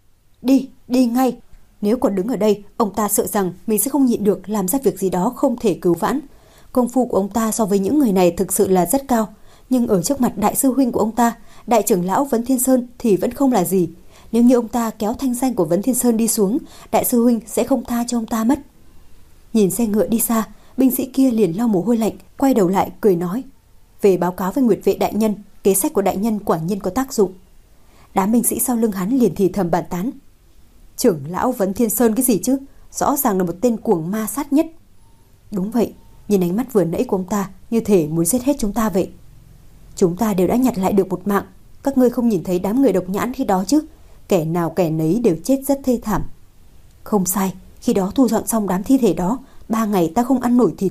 [SPEAKER 1] Đi, đi ngay! Nếu còn đứng ở đây, ông ta sợ rằng mình sẽ không nhịn được làm ra việc gì đó không thể cứu vãn. Công phu của ông ta so với những người này thực sự là rất cao, nhưng ở trước mặt đại sư huynh của ông ta, đại trưởng lão Vấn Thiên Sơn thì vẫn không là gì. Nếu như ông ta kéo thanh danh của Vấn Thiên Sơn đi xuống, đại sư huynh sẽ không tha cho ông ta mất. Nhìn xe ngựa đi xa, binh sĩ kia liền lau mồ hôi lạnh, quay đầu lại cười nói: Về báo cáo với Nguyệt Vệ đại nhân, kế sách của đại nhân quả nhiên có tác dụng. Đám binh sĩ sau lưng hắn liền thì thầm bàn tán: Trưởng lão Vấn Thiên Sơn cái gì chứ, rõ ràng là một tên cuồng ma sát nhất. Đúng vậy, nhìn ánh mắt vừa nãy của ông ta như thể muốn giết hết chúng ta vậy. Chúng ta đều đã nhặt lại được một mạng, các ngươi không nhìn thấy đám người Độc Nhãn khi đó chứ? Kẻ nào kẻ nấy đều chết rất thê thảm. Không sai, khi đó thu dọn xong đám thi thể đó, ba ngày ta không ăn nổi thịt.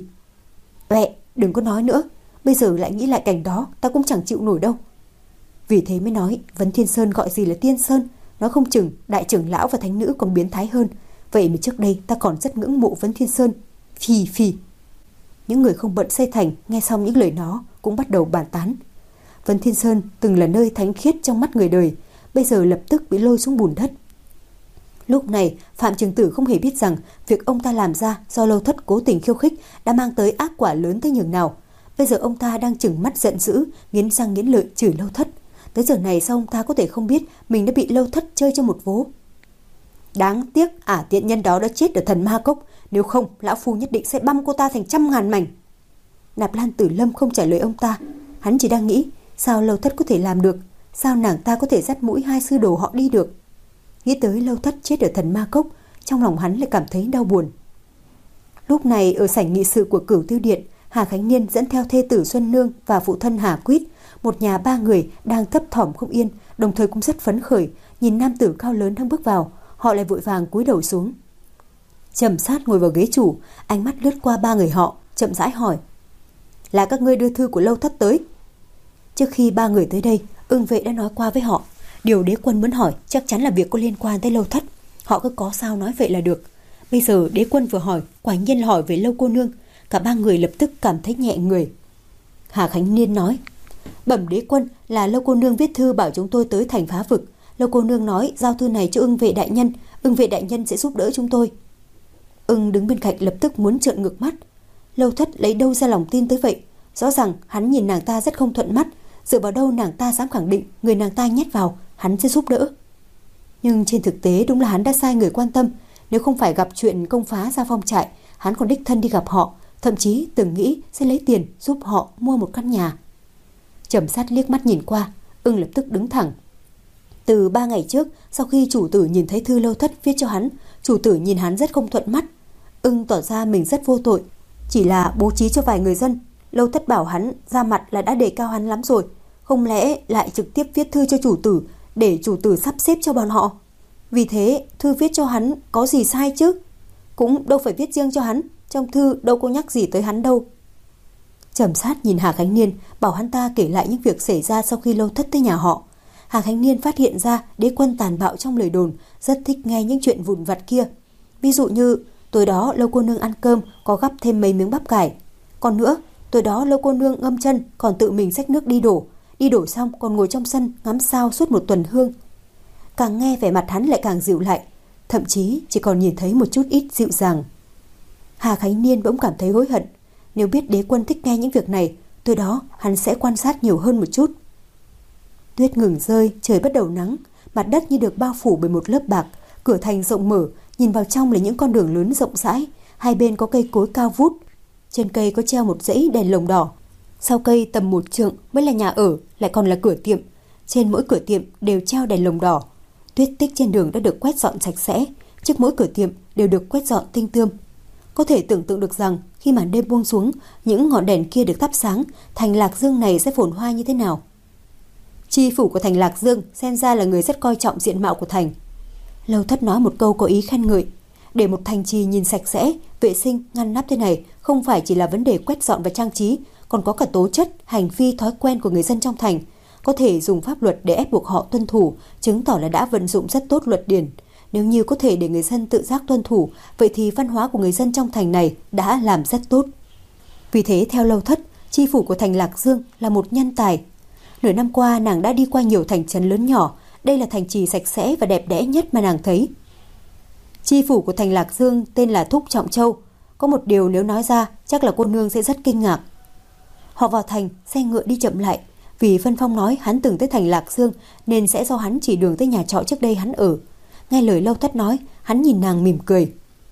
[SPEAKER 1] Mẹ, đừng có nói nữa, bây giờ lại nghĩ lại cảnh đó ta cũng chẳng chịu nổi đâu. Vì thế mới nói Vấn Thiên Sơn gọi gì là Tiên Sơn, nó không chừng đại trưởng lão và thánh nữ còn biến thái hơn. Vậy mà trước đây ta còn rất ngưỡng mộ Vấn Thiên Sơn. Phì phì. Những người không bận xây thành nghe xong những lời nó cũng bắt đầu bàn tán. Vấn Thiên Sơn từng là nơi thánh khiết trong mắt người đời, bây giờ lập tức bị lôi xuống bùn đất. Lúc này Phạm Trường Tử không hề biết rằng việc ông ta làm ra do Lâu Thất cố tình khiêu khích đã mang tới ác quả lớn tới nhường nào. Bây giờ ông ta đang trừng mắt giận dữ, nghiến răng nghiến lợi chửi Lâu Thất. Tới giờ này sao ông ta có thể không biết mình đã bị Lâu Thất chơi cho một vố. Đáng tiếc ả tiện nhân đó đã chết ở Thần Ma Cốc, nếu không lão phu nhất định sẽ băm cô ta thành trăm ngàn mảnh. Nạp Lan Tử Lâm không trả lời ông ta, hắn chỉ đang nghĩ sao Lâu Thất có thể làm được, sao nàng ta có thể dắt mũi hai sư đồ họ đi được. Nghĩ tới Lâu Thất chết ở Thần Ma Cốc, trong lòng hắn lại cảm thấy đau buồn. Lúc này ở sảnh nghị sự của Cửu Tiêu Điện, Hà Khánh Niên dẫn theo thê tử Xuân Nương và phụ thân Hà Quýt, một nhà ba người đang thấp thỏm không yên, đồng thời cũng rất phấn khởi, nhìn nam tử cao lớn đang bước vào, họ lại vội vàng cúi đầu xuống. Trầm Sát ngồi vào ghế chủ, ánh mắt lướt qua ba người họ, chậm rãi hỏi: "Là các ngươi đưa thư của Lâu Thất tới?" Trước khi ba người tới đây, Ưng Vệ đã nói qua với họ, điều đế quân muốn hỏi chắc chắn là việc có liên quan tới Lâu Thất. Họ cứ có sao nói vậy là được. Bây giờ đế quân vừa hỏi, quả nhiên là hỏi về Lâu cô nương. Cả ba người lập tức cảm thấy nhẹ người. Hà Khánh Niên nói: "Bẩm đế quân, là Lâu cô nương viết thư bảo chúng tôi tới thành Phá Vực. Lâu cô nương nói giao thư này cho Ưng Vệ đại nhân, Ưng Vệ đại nhân sẽ giúp đỡ chúng tôi." Ưng đứng bên cạnh lập tức muốn trợn ngược mắt. Lâu Thất lấy đâu ra lòng tin tới vậy? Rõ ràng hắn nhìn nàng ta rất không thuận mắt, dựa vào đâu nàng ta dám khẳng định người nàng ta nhét vào hắn sẽ giúp đỡ? Nhưng trên thực tế đúng là hắn đã sai người quan tâm. Nếu không phải gặp chuyện công phá Gia Phong trại, hắn còn đích thân đi gặp họ, thậm chí từng nghĩ sẽ lấy tiền giúp họ mua một căn nhà. Trầm Sát liếc mắt nhìn qua, Ưng lập tức đứng thẳng. Từ ba ngày trước, sau khi chủ tử nhìn thấy thư Lâu Thất viết cho hắn, chủ tử nhìn hắn rất không thuận mắt. Ưng tỏ ra mình rất vô tội, chỉ là bố trí cho vài người dân. Lâu Thất bảo hắn ra mặt là đã đề cao hắn lắm rồi, không lẽ lại trực tiếp viết thư cho chủ tử để chủ tử sắp xếp cho bọn họ? Vì thế thư viết cho hắn có gì sai chứ? Cũng đâu phải viết riêng cho hắn, trong thư đâu có nhắc gì tới hắn đâu. Trầm Sát nhìn Hà Khánh Niên, bảo hắn ta kể lại những việc xảy ra sau khi Lâu Thất tới nhà họ. Hà Khánh Niên phát hiện ra đế quân tàn bạo trong lời đồn, rất thích nghe những chuyện vụn vặt kia. Ví dụ như tối đó Lâu cô nương ăn cơm có gắp thêm mấy miếng bắp cải. Còn nữa, tối đó Lâu cô nương ngâm chân còn tự mình xách nước đi đổ, đi đổ xong còn ngồi trong sân ngắm sao suốt một tuần hương. Càng nghe vẻ mặt hắn lại càng dịu lại, thậm chí chỉ còn nhìn thấy một chút ít dịu dàng. Hà Khánh Niên bỗng cảm thấy hối hận. Nếu biết đế quân thích nghe những việc này, tối đó hắn sẽ quan sát nhiều hơn một chút. Tuyết ngừng rơi, trời bắt đầu nắng, mặt đất như được bao phủ bởi một lớp bạc, cửa thành rộng mở, nhìn vào trong là những con đường lớn rộng rãi, hai bên có cây cối cao vút. Trên cây có treo một dãy đèn lồng đỏ. Sau cây tầm một trượng mới là nhà ở, lại còn là cửa tiệm. Trên mỗi cửa tiệm đều treo đèn lồng đỏ. Tuyết tích trên đường đã được quét dọn sạch sẽ, trước mỗi cửa tiệm đều được quét dọn tinh tươm. Có thể tưởng tượng được rằng khi màn đêm buông xuống, những ngọn đèn kia được thắp sáng, thành Lạc Dương này sẽ phồn hoa như thế nào. Chi phủ của thành Lạc Dương xem ra là người rất coi trọng diện mạo của thành. Lâu Thất nói một câu có ý khen ngợi. Để một thành trì nhìn sạch sẽ, vệ sinh, ngăn nắp thế này không phải chỉ là vấn đề quét dọn và trang trí, còn có cả tố chất, hành vi, thói quen của người dân trong thành. Có thể dùng pháp luật để ép buộc họ tuân thủ, chứng tỏ là đã vận dụng rất tốt luật điển. Nếu như có thể để người dân tự giác tuân thủ, vậy thì văn hóa của người dân trong thành này đã làm rất tốt. Vì thế theo Lâu Thất, chi phủ của thành Lạc Dương là một nhân tài. Nửa năm qua nàng đã đi qua nhiều thành trấn lớn nhỏ, đây là thành trì sạch sẽ và đẹp đẽ nhất mà nàng thấy. Chi phủ của thành Lạc Dương tên là Thúc Trọng Châu. Có một điều nếu nói ra chắc là cô nương sẽ rất kinh ngạc. Họ vào thành, xe ngựa đi chậm lại. Vì Vân Phong nói hắn từng tới thành Lạc Dương nên sẽ do hắn chỉ đường tới nhà trọ trước đây hắn ở. Nghe lời Lâu Thất nói, hắn nhìn nàng mỉm cười.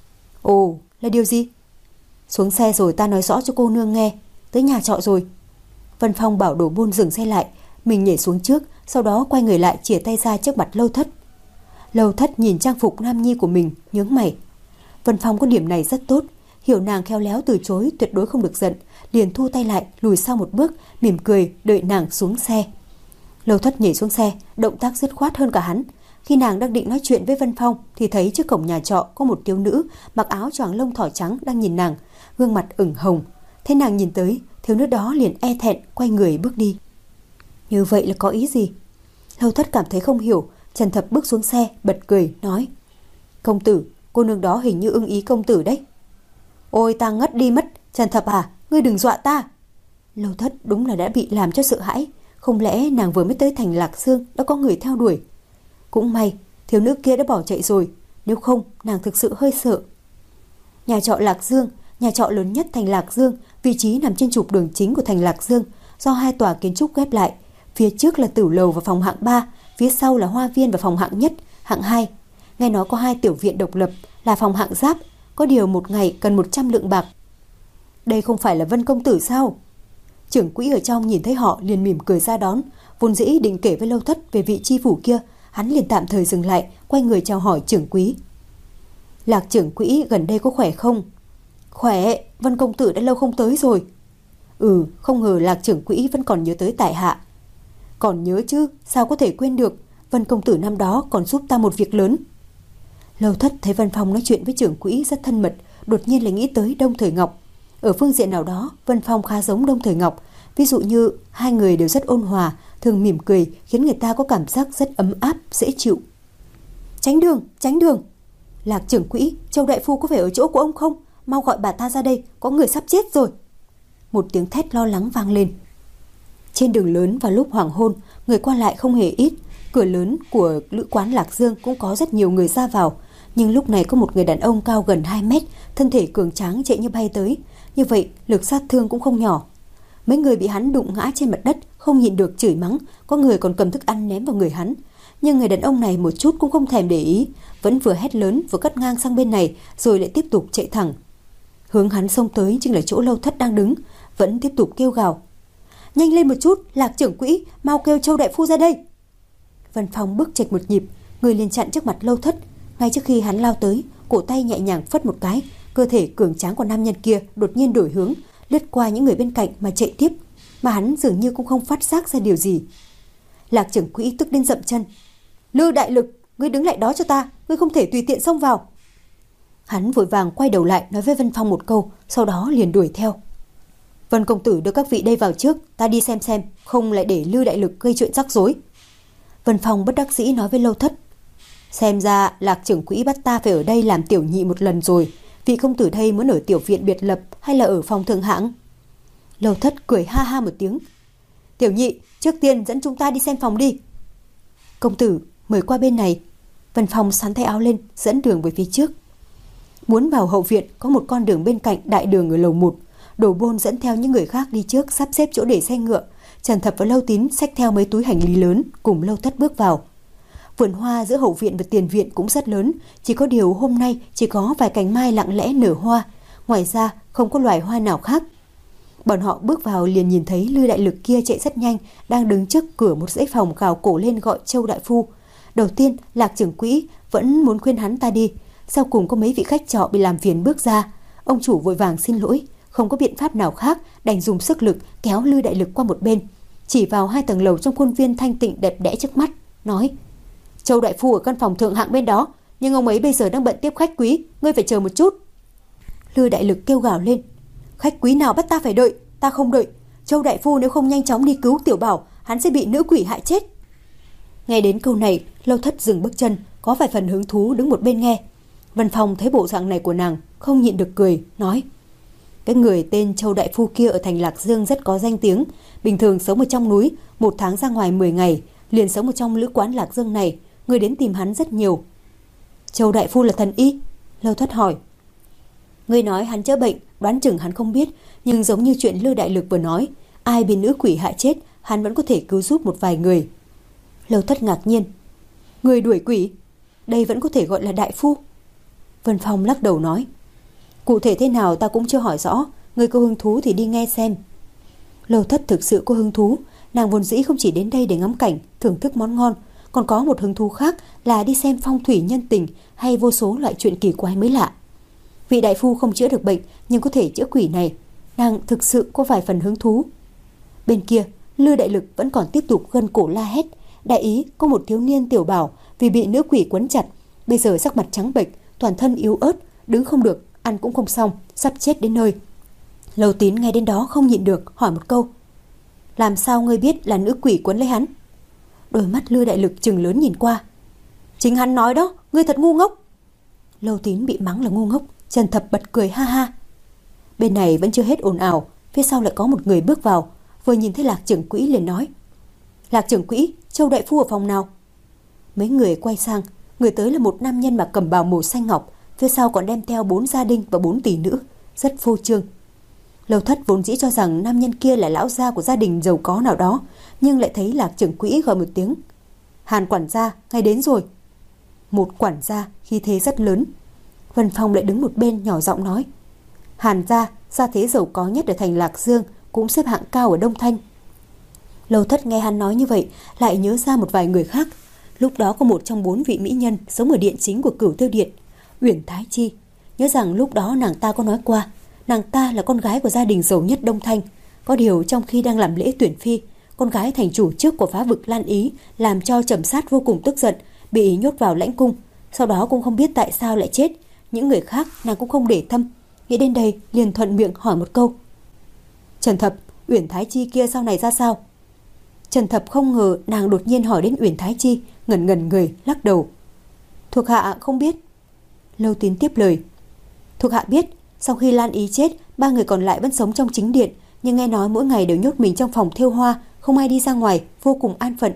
[SPEAKER 1] Ồ, là điều gì? Xuống xe rồi ta nói rõ cho cô nương nghe. Tới nhà trọ rồi. Vân Phong bảo đổ buôn dừng xe lại. Mình nhảy xuống trước, sau đó quay người lại chìa tay ra trước mặt Lâu Thất. Lâu Thất nhìn trang phục nam nhi của mình, nhướng mày. Vân Phong có điểm này rất tốt, hiểu nàng khéo léo từ chối, tuyệt đối không được giận, liền thu tay lại, lùi sau một bước, mỉm cười đợi nàng xuống xe. Lâu Thất nhảy xuống xe, động tác dứt khoát hơn cả hắn. Khi nàng đang định nói chuyện với Vân Phong thì thấy trước cổng nhà trọ có một thiếu nữ mặc áo choàng lông thỏ trắng đang nhìn nàng, gương mặt ửng hồng. Thế nàng nhìn tới, thiếu nữ đó liền e thẹn quay người bước đi. Như vậy là có ý gì? Lâu Thất cảm thấy không hiểu. Trần Thập bước xuống xe, bật cười, nói: Công tử, cô nương đó hình như ưng ý công tử đấy. Ôi ta ngất đi mất, Trần Thập à, ngươi đừng dọa ta. Lâu Thất đúng là đã bị làm cho sợ hãi. Không lẽ nàng vừa mới tới thành Lạc Dương đã có người theo đuổi? Cũng may, thiếu nữ kia đã bỏ chạy rồi, nếu không nàng thực sự hơi sợ. Nhà trọ Lạc Dương, nhà trọ lớn nhất thành Lạc Dương, vị trí nằm trên trục đường chính của thành Lạc Dương, do hai tòa kiến trúc ghép lại. Phía trước là tử lầu và phòng hạng ba, phía sau là hoa viên và phòng hạng nhất, hạng hai. Nghe nói có hai tiểu viện độc lập là phòng hạng giáp, có điều một ngày cần một trăm lượng bạc. Đây không phải là Vân công tử sao? Trưởng quỹ ở trong nhìn thấy họ liền mỉm cười ra đón, vốn dĩ định kể với Lâu Thất về vị chi phủ kia, hắn liền tạm thời dừng lại, quay người chào hỏi trưởng quỹ. Lạc trưởng quỹ gần đây có khỏe không? Khỏe, Vân công tử đã lâu không tới rồi. Ừ, không ngờ Lạc trưởng quỹ vẫn còn nhớ tới tại hạ. Còn nhớ chứ, sao có thể quên được. Vân công tử năm đó còn giúp ta một việc lớn. Lâu Thất thấy Vân Phong nói chuyện với trưởng quỹ rất thân mật, đột nhiên lại nghĩ tới Đông Thời Ngọc. Ở phương diện nào đó, Vân Phong khá giống Đông Thời Ngọc. Ví dụ như hai người đều rất ôn hòa, thường mỉm cười, khiến người ta có cảm giác rất ấm áp, dễ chịu. Tránh đường, tránh đường. Lạc trưởng quỹ, Châu đại phu có phải ở chỗ của ông không? Mau gọi bà ta ra đây, có người sắp chết rồi. Một tiếng thét lo lắng vang lên. Trên đường lớn vào lúc hoàng hôn, người qua lại không hề ít. Cửa lớn của lữ quán Lạc Dương cũng có rất nhiều người ra vào. Nhưng lúc này có một người đàn ông cao gần hai mét, thân thể cường tráng chạy như bay tới. Như vậy lực sát thương cũng không nhỏ. Mấy người bị hắn đụng ngã trên mặt đất, không nhịn được chửi mắng. Có người còn cầm thức ăn ném vào người hắn. Nhưng người đàn ông này một chút cũng không thèm để ý, vẫn vừa hét lớn vừa cắt ngang sang bên này, rồi lại tiếp tục chạy thẳng. Hướng hắn xông tới chính là chỗ Lâu Thất đang đứng, vẫn tiếp tục kêu gào. Nhanh lên một chút, Lạc trưởng quỹ, mau kêu Châu đại phu ra đây. Vân Phong bước chệch một nhịp, người liền chặn trước mặt Lâu Thất. Ngay trước khi hắn lao tới, cổ tay nhẹ nhàng phất một cái, cơ thể cường tráng của nam nhân kia đột nhiên đổi hướng, lướt qua những người bên cạnh mà chạy tiếp, mà hắn dường như cũng không phát giác ra điều gì. Lạc trưởng quỹ tức đến dậm chân. Lư đại lực, ngươi đứng lại đó cho ta, ngươi không thể tùy tiện xông vào. Hắn vội vàng quay đầu lại nói với Vân Phong một câu, sau đó liền đuổi theo. Vân công tử đưa các vị đây vào trước, ta đi xem xem, không lại để Lư đại lực gây chuyện rắc rối. Vân Phong bất đắc dĩ nói với Lâu Thất. Xem ra Lạc trưởng quỹ bắt ta phải ở đây làm tiểu nhị một lần rồi. Vị công tử đây muốn ở tiểu viện biệt lập hay là ở phòng thượng hạng? Lâu Thất cười ha ha một tiếng. Tiểu nhị, trước tiên dẫn chúng ta đi xem phòng đi. Công tử, mời qua bên này. Vân Phong sắn tay áo lên, dẫn đường về phía trước. Muốn vào hậu viện có một con đường bên cạnh đại đường ở lầu một. Đồ Bôn dẫn theo những người khác đi trước, sắp xếp chỗ để xe ngựa. Trần Thập và Lâu Tín xách theo mấy túi hành lý lớn, cùng Lâu Thất bước vào. Vườn hoa giữa hậu viện và tiền viện cũng rất lớn, chỉ có điều hôm nay chỉ có vài cành mai lặng lẽ nở hoa, ngoài ra không có loài hoa nào khác. Bọn họ bước vào liền nhìn thấy Lư đại lực kia chạy rất nhanh, đang đứng trước cửa một dãy phòng gào cổ lên gọi Châu đại phu. Đầu tiên Lạc trưởng quỹ vẫn muốn khuyên hắn ta đi, sau cùng có mấy vị khách trọ bị làm phiền bước ra. Ông chủ vội vàng xin lỗi, không có biện pháp nào khác, đành dùng sức lực kéo Lư đại lực qua một bên, chỉ vào hai tầng lầu trong khuôn viên thanh tịnh đẹp đẽ trước mắt, nói: Châu đại phu ở căn phòng thượng hạng bên đó, nhưng ông ấy bây giờ đang bận tiếp khách quý, ngươi phải chờ một chút. Lư đại lực kêu gào lên: Khách quý nào bắt ta phải đợi, ta không đợi. Châu đại phu nếu không nhanh chóng đi cứu Tiểu Bảo, hắn sẽ bị nữ quỷ hại chết. Nghe đến câu này, Lâu Thất dừng bước chân, có vài phần hứng thú đứng một bên nghe. Vân Phong thấy bộ dạng này của nàng, không nhịn được cười, nói: Cái người tên Châu đại phu kia ở thành Lạc Dương rất có danh tiếng, bình thường sống ở trong núi, một tháng ra ngoài mười ngày, liền sống ở trong lữ quán Lạc Dương này, người đến tìm hắn rất nhiều. Châu đại phu là thần y? Lâu Thất hỏi. Ngươi nói hắn chữa bệnh, đoán chừng hắn không biết, nhưng giống như chuyện Lư đại lực vừa nói, ai bị nữ quỷ hại chết, hắn vẫn có thể cứu giúp một vài người. Lâu Thất ngạc nhiên. Người đuổi quỷ, đây vẫn có thể gọi là đại phu? Vân Phong lắc đầu nói: Cụ thể thế nào ta cũng chưa hỏi rõ, người có hứng thú thì đi nghe xem. Lâu Thất thực sự có hứng thú, nàng vốn dĩ không chỉ đến đây để ngắm cảnh, thưởng thức món ngon, còn có một hứng thú khác là đi xem phong thủy nhân tình hay vô số loại chuyện kỳ quái mới lạ. Vị đại phu không chữa được bệnh nhưng có thể chữa quỷ này, nàng thực sự có vài phần hứng thú. Bên kia, Lư đại lực vẫn còn tiếp tục gân cổ la hét. Đại ý có một thiếu niên Tiểu Bảo vì bị nữ quỷ quấn chặt, bây giờ sắc mặt trắng bệch, toàn thân yếu ớt, đứng không được, ăn cũng không xong, sắp chết đến nơi. Lâu Tín nghe đến đó không nhịn được, hỏi một câu: Làm sao ngươi biết là nữ quỷ quấn lấy hắn? Đôi mắt Lư đại lực trừng lớn nhìn qua. Chính hắn nói đó, ngươi thật ngu ngốc. Lâu Tín bị mắng là ngu ngốc, Trần Thập bật cười ha ha. Bên này vẫn chưa hết ồn ào, phía sau lại có một người bước vào, vừa nhìn thấy Lạc trưởng quỹ liền nói: Lạc trưởng quỹ, Châu đại phu ở phòng nào? Mấy người quay sang, người tới là một nam nhân mặc cẩm bào màu xanh ngọc, phía sau còn đem theo bốn gia đình và bốn tỷ nữ, rất phô trương. Lâu Thất vốn dĩ cho rằng nam nhân kia là lão gia của gia đình giàu có nào đó, nhưng lại thấy Lạc trưởng quỹ gọi một tiếng: Hàn quản gia, ngay đến rồi. Một quản gia khí thế rất lớn. Vân Phong lại đứng một bên nhỏ giọng nói: Hàn gia, gia thế giàu có nhất ở thành Lạc Dương, cũng xếp hạng cao ở Đông Thanh. Lâu Thất nghe hắn nói như vậy, lại nhớ ra một vài người khác. Lúc đó có một trong bốn vị mỹ nhân sống ở điện chính của Cửu Tiêu Điện, Uyển Thái Chi. Nhớ rằng lúc đó nàng ta có nói qua, nàng ta là con gái của gia đình giàu nhất Đông Thanh. Có điều trong khi đang làm lễ tuyển phi, con gái thành chủ trước của phá vực Lan Ý làm cho Trầm Sát vô cùng tức giận, bị nhốt vào lãnh cung. Sau đó cũng không biết tại sao lại chết. Những người khác nàng cũng không để tâm. Nghĩ đến đây liền thuận miệng hỏi một câu: Trần Thập, Uyển Thái Chi kia sau này ra sao? Trần Thập không ngờ nàng đột nhiên hỏi đến Uyển Thái Chi, ngẩn ngẩn người lắc đầu: Thuộc hạ không biết. Lâu Tín tiếp lời: Thuộc hạ biết, sau khi Lan Ý chết, ba người còn lại vẫn sống trong chính điện, nhưng nghe nói mỗi ngày đều nhốt mình trong phòng thêu hoa, không ai đi ra ngoài, vô cùng an phận.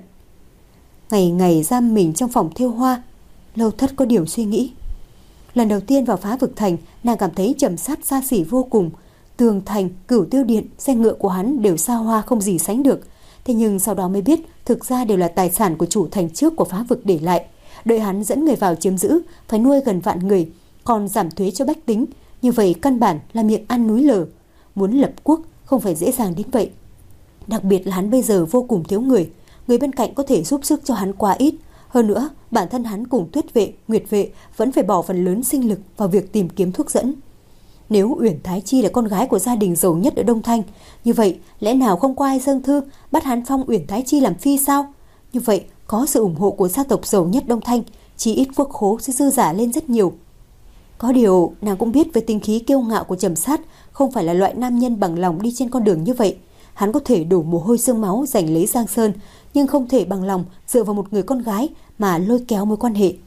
[SPEAKER 1] Ngày ngày giam mình trong phòng thêu hoa. Lâu Thất có điều suy nghĩ. Lần đầu tiên vào phá vực thành, nàng cảm thấy Trầm Sát xa xỉ vô cùng. Tường thành, Cửu Tiêu điện, xe ngựa của hắn đều xa hoa không gì sánh được. Thế nhưng sau đó mới biết thực ra đều là tài sản của chủ thành trước của phá vực để lại. Đợi hắn dẫn người vào chiếm giữ, phải nuôi gần vạn người, còn giảm thuế cho bách tính. Như vậy căn bản là miệng ăn núi lở. Muốn lập quốc không phải dễ dàng đến vậy. Đặc biệt là hắn bây giờ vô cùng thiếu người. Người bên cạnh có thể giúp sức cho hắn quá ít. Hơn nữa, bản thân hắn cùng Tuyết vệ, Nguyệt vệ vẫn phải bỏ phần lớn sinh lực vào việc tìm kiếm thuốc dẫn. Nếu Uyển Thái Chi là con gái của gia đình giàu nhất ở Đông Thanh, như vậy lẽ nào không có ai dâng thư bắt hắn phong Uyển Thái Chi làm phi sao? Như vậy có sự ủng hộ của gia tộc giàu nhất Đông Thanh, chỉ ít quốc khố sẽ dư giả lên rất nhiều. Có điều nàng cũng biết với tính khí kiêu ngạo của Trầm Sát không phải là loại nam nhân bằng lòng đi trên con đường như vậy. Hắn có thể đổ mồ hôi xương máu giành lấy Giang Sơn, nhưng không thể bằng lòng dựa vào một người con gái mà lôi kéo mối quan hệ.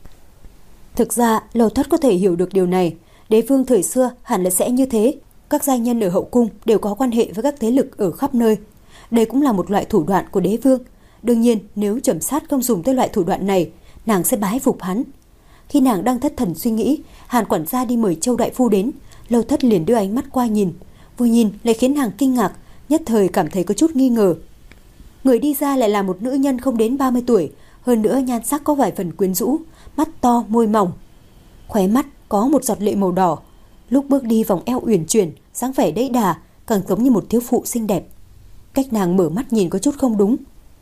[SPEAKER 1] Thực ra Lâu Thất có thể hiểu được điều này. Đế vương thời xưa hẳn là sẽ như thế. Các giai nhân ở hậu cung đều có quan hệ với các thế lực ở khắp nơi. Đây cũng là một loại thủ đoạn của đế vương. Đương nhiên nếu Trầm Sát không dùng tới loại thủ đoạn này, nàng sẽ bái phục hắn. Khi nàng đang thất thần suy nghĩ, Hàn quản gia đi mời Châu đại phu đến. Lâu Thất liền đưa ánh mắt qua nhìn. Vừa nhìn lại khiến nàng kinh ngạc, nhất thời cảm thấy có chút nghi ngờ. Người đi ra lại là một nữ nhân không đến ba mươi tuổi, hơn nữa nhan sắc có vài phần quyến rũ, mắt to môi mỏng, khóe mắt có một giọt lệ màu đỏ. Lúc bước đi vòng eo uyển chuyển, dáng vẻ đẫy đà, càng giống như một thiếu phụ xinh đẹp. Cách nàng mở mắt nhìn có chút không đúng.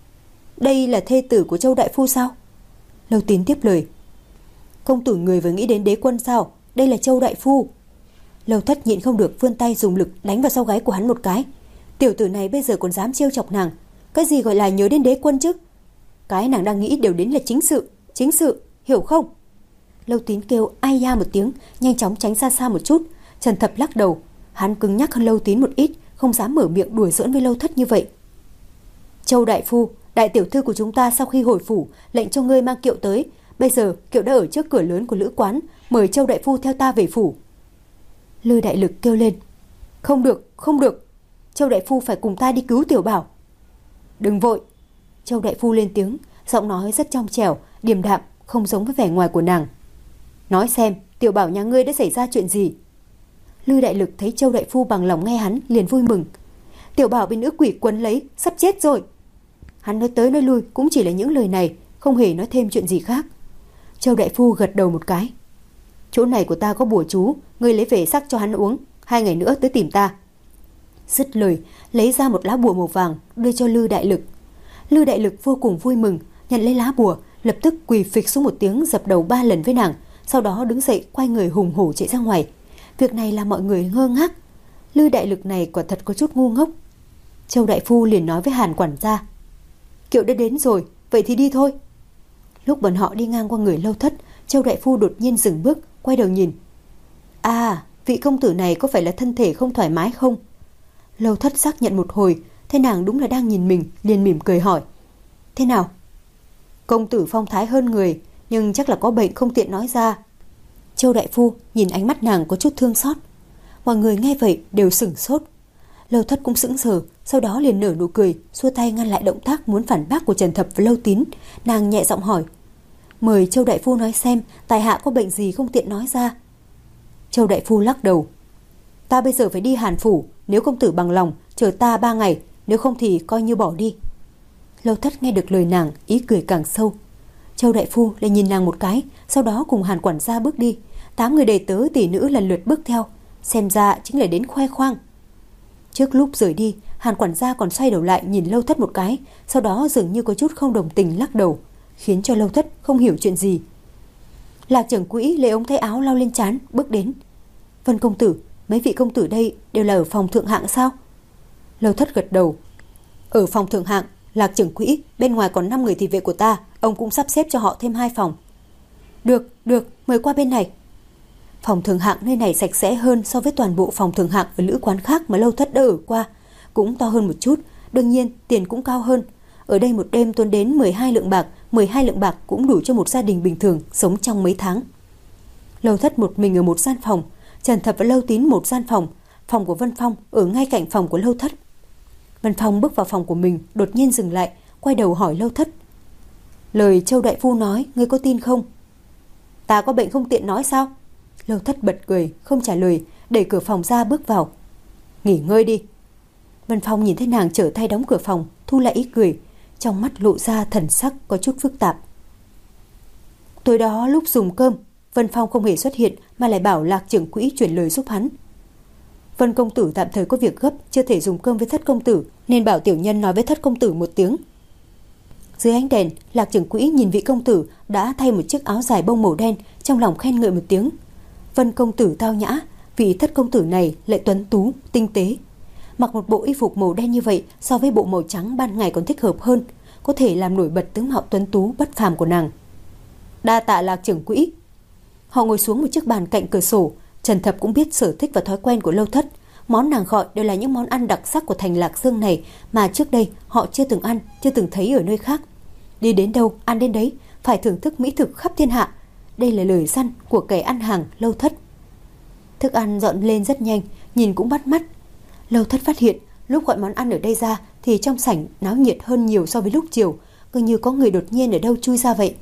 [SPEAKER 1] Đây là thê tử của Châu đại phu sao? Lâu Tín tiếp lời. Công tử người vừa nghĩ đến đế quân sao? Đây là Châu đại phu. Lâu Thất nhịn không được vươn tay dùng lực đánh vào sau gáy của hắn một cái. Tiểu tử này bây giờ còn dám trêu chọc nàng. Cái gì gọi là nhớ đến đế quân chứ? Cái nàng đang nghĩ đều đến là chính sự. Chính sự, hiểu không? Lâu Tín kêu ai da một tiếng, nhanh chóng tránh xa xa một chút. Trần Thập lắc đầu. Hắn cứng nhắc hơn Lâu Tín một ít, không dám mở miệng đùa giỡn với Lâu Thất như vậy. Châu đại phu, đại tiểu thư của chúng ta sau khi hồi phủ lệnh cho ngươi mang kiệu tới. Bây giờ kiệu đã ở trước cửa lớn của lữ quán, mời Châu đại phu theo ta về phủ. Lư Đại Lực kêu lên. Không được, không được. Châu đại phu phải cùng ta đi cứu Tiểu Bảo. Đừng vội. Châu đại phu lên tiếng, giọng nói rất trong trẻo, điềm đạm, không giống với vẻ ngoài của nàng. Nói xem, Tiểu Bảo nhà ngươi đã xảy ra chuyện gì? Lư Đại Lực thấy Châu đại phu bằng lòng nghe hắn, liền vui mừng. Tiểu Bảo bị nữ quỷ quấn lấy, sắp chết rồi. Hắn nói tới nói lui cũng chỉ là những lời này, không hề nói thêm chuyện gì khác. Châu đại phu gật đầu một cái. Chỗ này của ta có bùa chú, ngươi lấy về sắc cho hắn uống, hai ngày nữa tới tìm ta. Dứt lời, lấy ra một lá bùa màu vàng đưa cho Lư Đại Lực. Lư Đại Lực vô cùng vui mừng, nhận lấy lá bùa, lập tức quỳ phịch xuống một tiếng, dập đầu ba lần với nàng, sau đó đứng dậy quay người hùng hổ chạy ra ngoài. Việc này làm mọi người ngơ ngác. Lư Đại Lực này quả thật có chút ngu ngốc. Châu đại phu liền nói với Hàn quản gia. Kiệu đã đến rồi, vậy thì đi thôi. Lúc bọn họ đi ngang qua người Lâu Thất, Châu đại phu đột nhiên dừng bước, quay đầu nhìn. À, vị công tử này có phải là thân thể không thoải mái không? Lâu Thất xác nhận một hồi, thấy nàng đúng là đang nhìn mình, liền mỉm cười hỏi. Thế nào? Công tử phong thái hơn người, nhưng chắc là có bệnh không tiện nói ra. Châu đại phu nhìn ánh mắt nàng có chút thương xót. Mọi người nghe vậy đều sửng sốt. Lâu Thất cũng sững sờ, sau đó liền nở nụ cười, xua tay ngăn lại động tác muốn phản bác của Trần Thập và Lâu Tín. Nàng nhẹ giọng hỏi. Mời Châu đại phu nói xem tài hạ có bệnh gì không tiện nói ra. Châu đại phu lắc đầu. Ta bây giờ phải đi Hàn phủ, nếu công tử bằng lòng chờ ta ba ngày, nếu không thì coi như bỏ đi. Lâu Thất nghe được lời nàng, ý cười càng sâu. Châu đại phu lại nhìn nàng một cái, sau đó cùng Hàn quản gia bước đi. Tám người đầy tớ tỷ nữ lần lượt bước theo, xem ra chính là đến khoe khoang. Trước lúc rời đi, Hàn quản gia còn xoay đầu lại nhìn Lâu Thất một cái, sau đó dường như có chút không đồng tình lắc đầu, khiến cho Lâu Thất không hiểu chuyện gì. Lạc trưởng quỹ lấy ống tay áo lau lên trán, bước đến. Vân công tử, Mấy vị công tử đây đều là ở phòng thượng hạng sao? Lâu Thất gật đầu. Ở phòng thượng hạng, Lạc trưởng quỹ, bên ngoài còn năm người thị vệ của ta, ông cũng sắp xếp cho họ thêm hai phòng. Được, được, mời qua bên này. Phòng thượng hạng nơi này sạch sẽ hơn so với toàn bộ phòng thượng hạng ở lữ quán khác mà Lâu Thất đã ở qua, cũng to hơn một chút, đương nhiên tiền cũng cao hơn. Ở đây một đêm tốn đến mười hai lượng bạc, mười hai lượng bạc cũng đủ cho một gia đình bình thường sống trong mấy tháng. Lâu Thất một mình ở một gian phòng, Trần Thập và Lâu Tín một gian phòng, phòng của Vân Phong ở ngay cạnh phòng của Lâu Thất. Vân Phong bước vào phòng của mình, đột nhiên dừng lại, quay đầu hỏi Lâu Thất. Lời Châu đại phu nói, ngươi có tin không? Ta có bệnh không tiện nói sao? Lâu Thất bật cười, không trả lời, đẩy cửa phòng ra bước vào. Nghỉ ngơi đi. Vân Phong nhìn thấy nàng trở tay đóng cửa phòng, thu lại ý cười, trong mắt lộ ra thần sắc có chút phức tạp. Tối đó lúc dùng cơm, Vân Phong không hề xuất hiện mà lại bảo Lạc trưởng quỹ chuyển lời giúp hắn. Vân công tử tạm thời có việc gấp, chưa thể dùng cơm với Thất công tử, nên bảo tiểu nhân nói với Thất công tử một tiếng. Dưới ánh đèn, Lạc trưởng quỹ nhìn vị công tử đã thay một chiếc áo dài bông màu đen, trong lòng khen ngợi một tiếng. Vân công tử tao nhã, vị Thất công tử này lại tuấn tú, tinh tế. Mặc một bộ y phục màu đen như vậy so với bộ màu trắng ban ngày còn thích hợp hơn, có thể làm nổi bật tướng mạo tuấn tú bất phàm của nàng. Đa tạ Lạc trưởng quỹ. Họ ngồi xuống một chiếc bàn cạnh cửa sổ. Trần Thập cũng biết sở thích và thói quen của Lâu Thất. Món nàng gọi đều là những món ăn đặc sắc của thành Lạc Dương này mà trước đây họ chưa từng ăn, chưa từng thấy ở nơi khác. Đi đến đâu, ăn đến đấy, phải thưởng thức mỹ thực khắp thiên hạ. Đây là lời dặn của kẻ ăn hàng Lâu Thất. Thức ăn dọn lên rất nhanh, nhìn cũng bắt mắt. Lâu Thất phát hiện, lúc gọi món ăn ở đây ra thì trong sảnh náo nhiệt hơn nhiều so với lúc chiều, cứ như có người đột nhiên ở đâu chui ra vậy.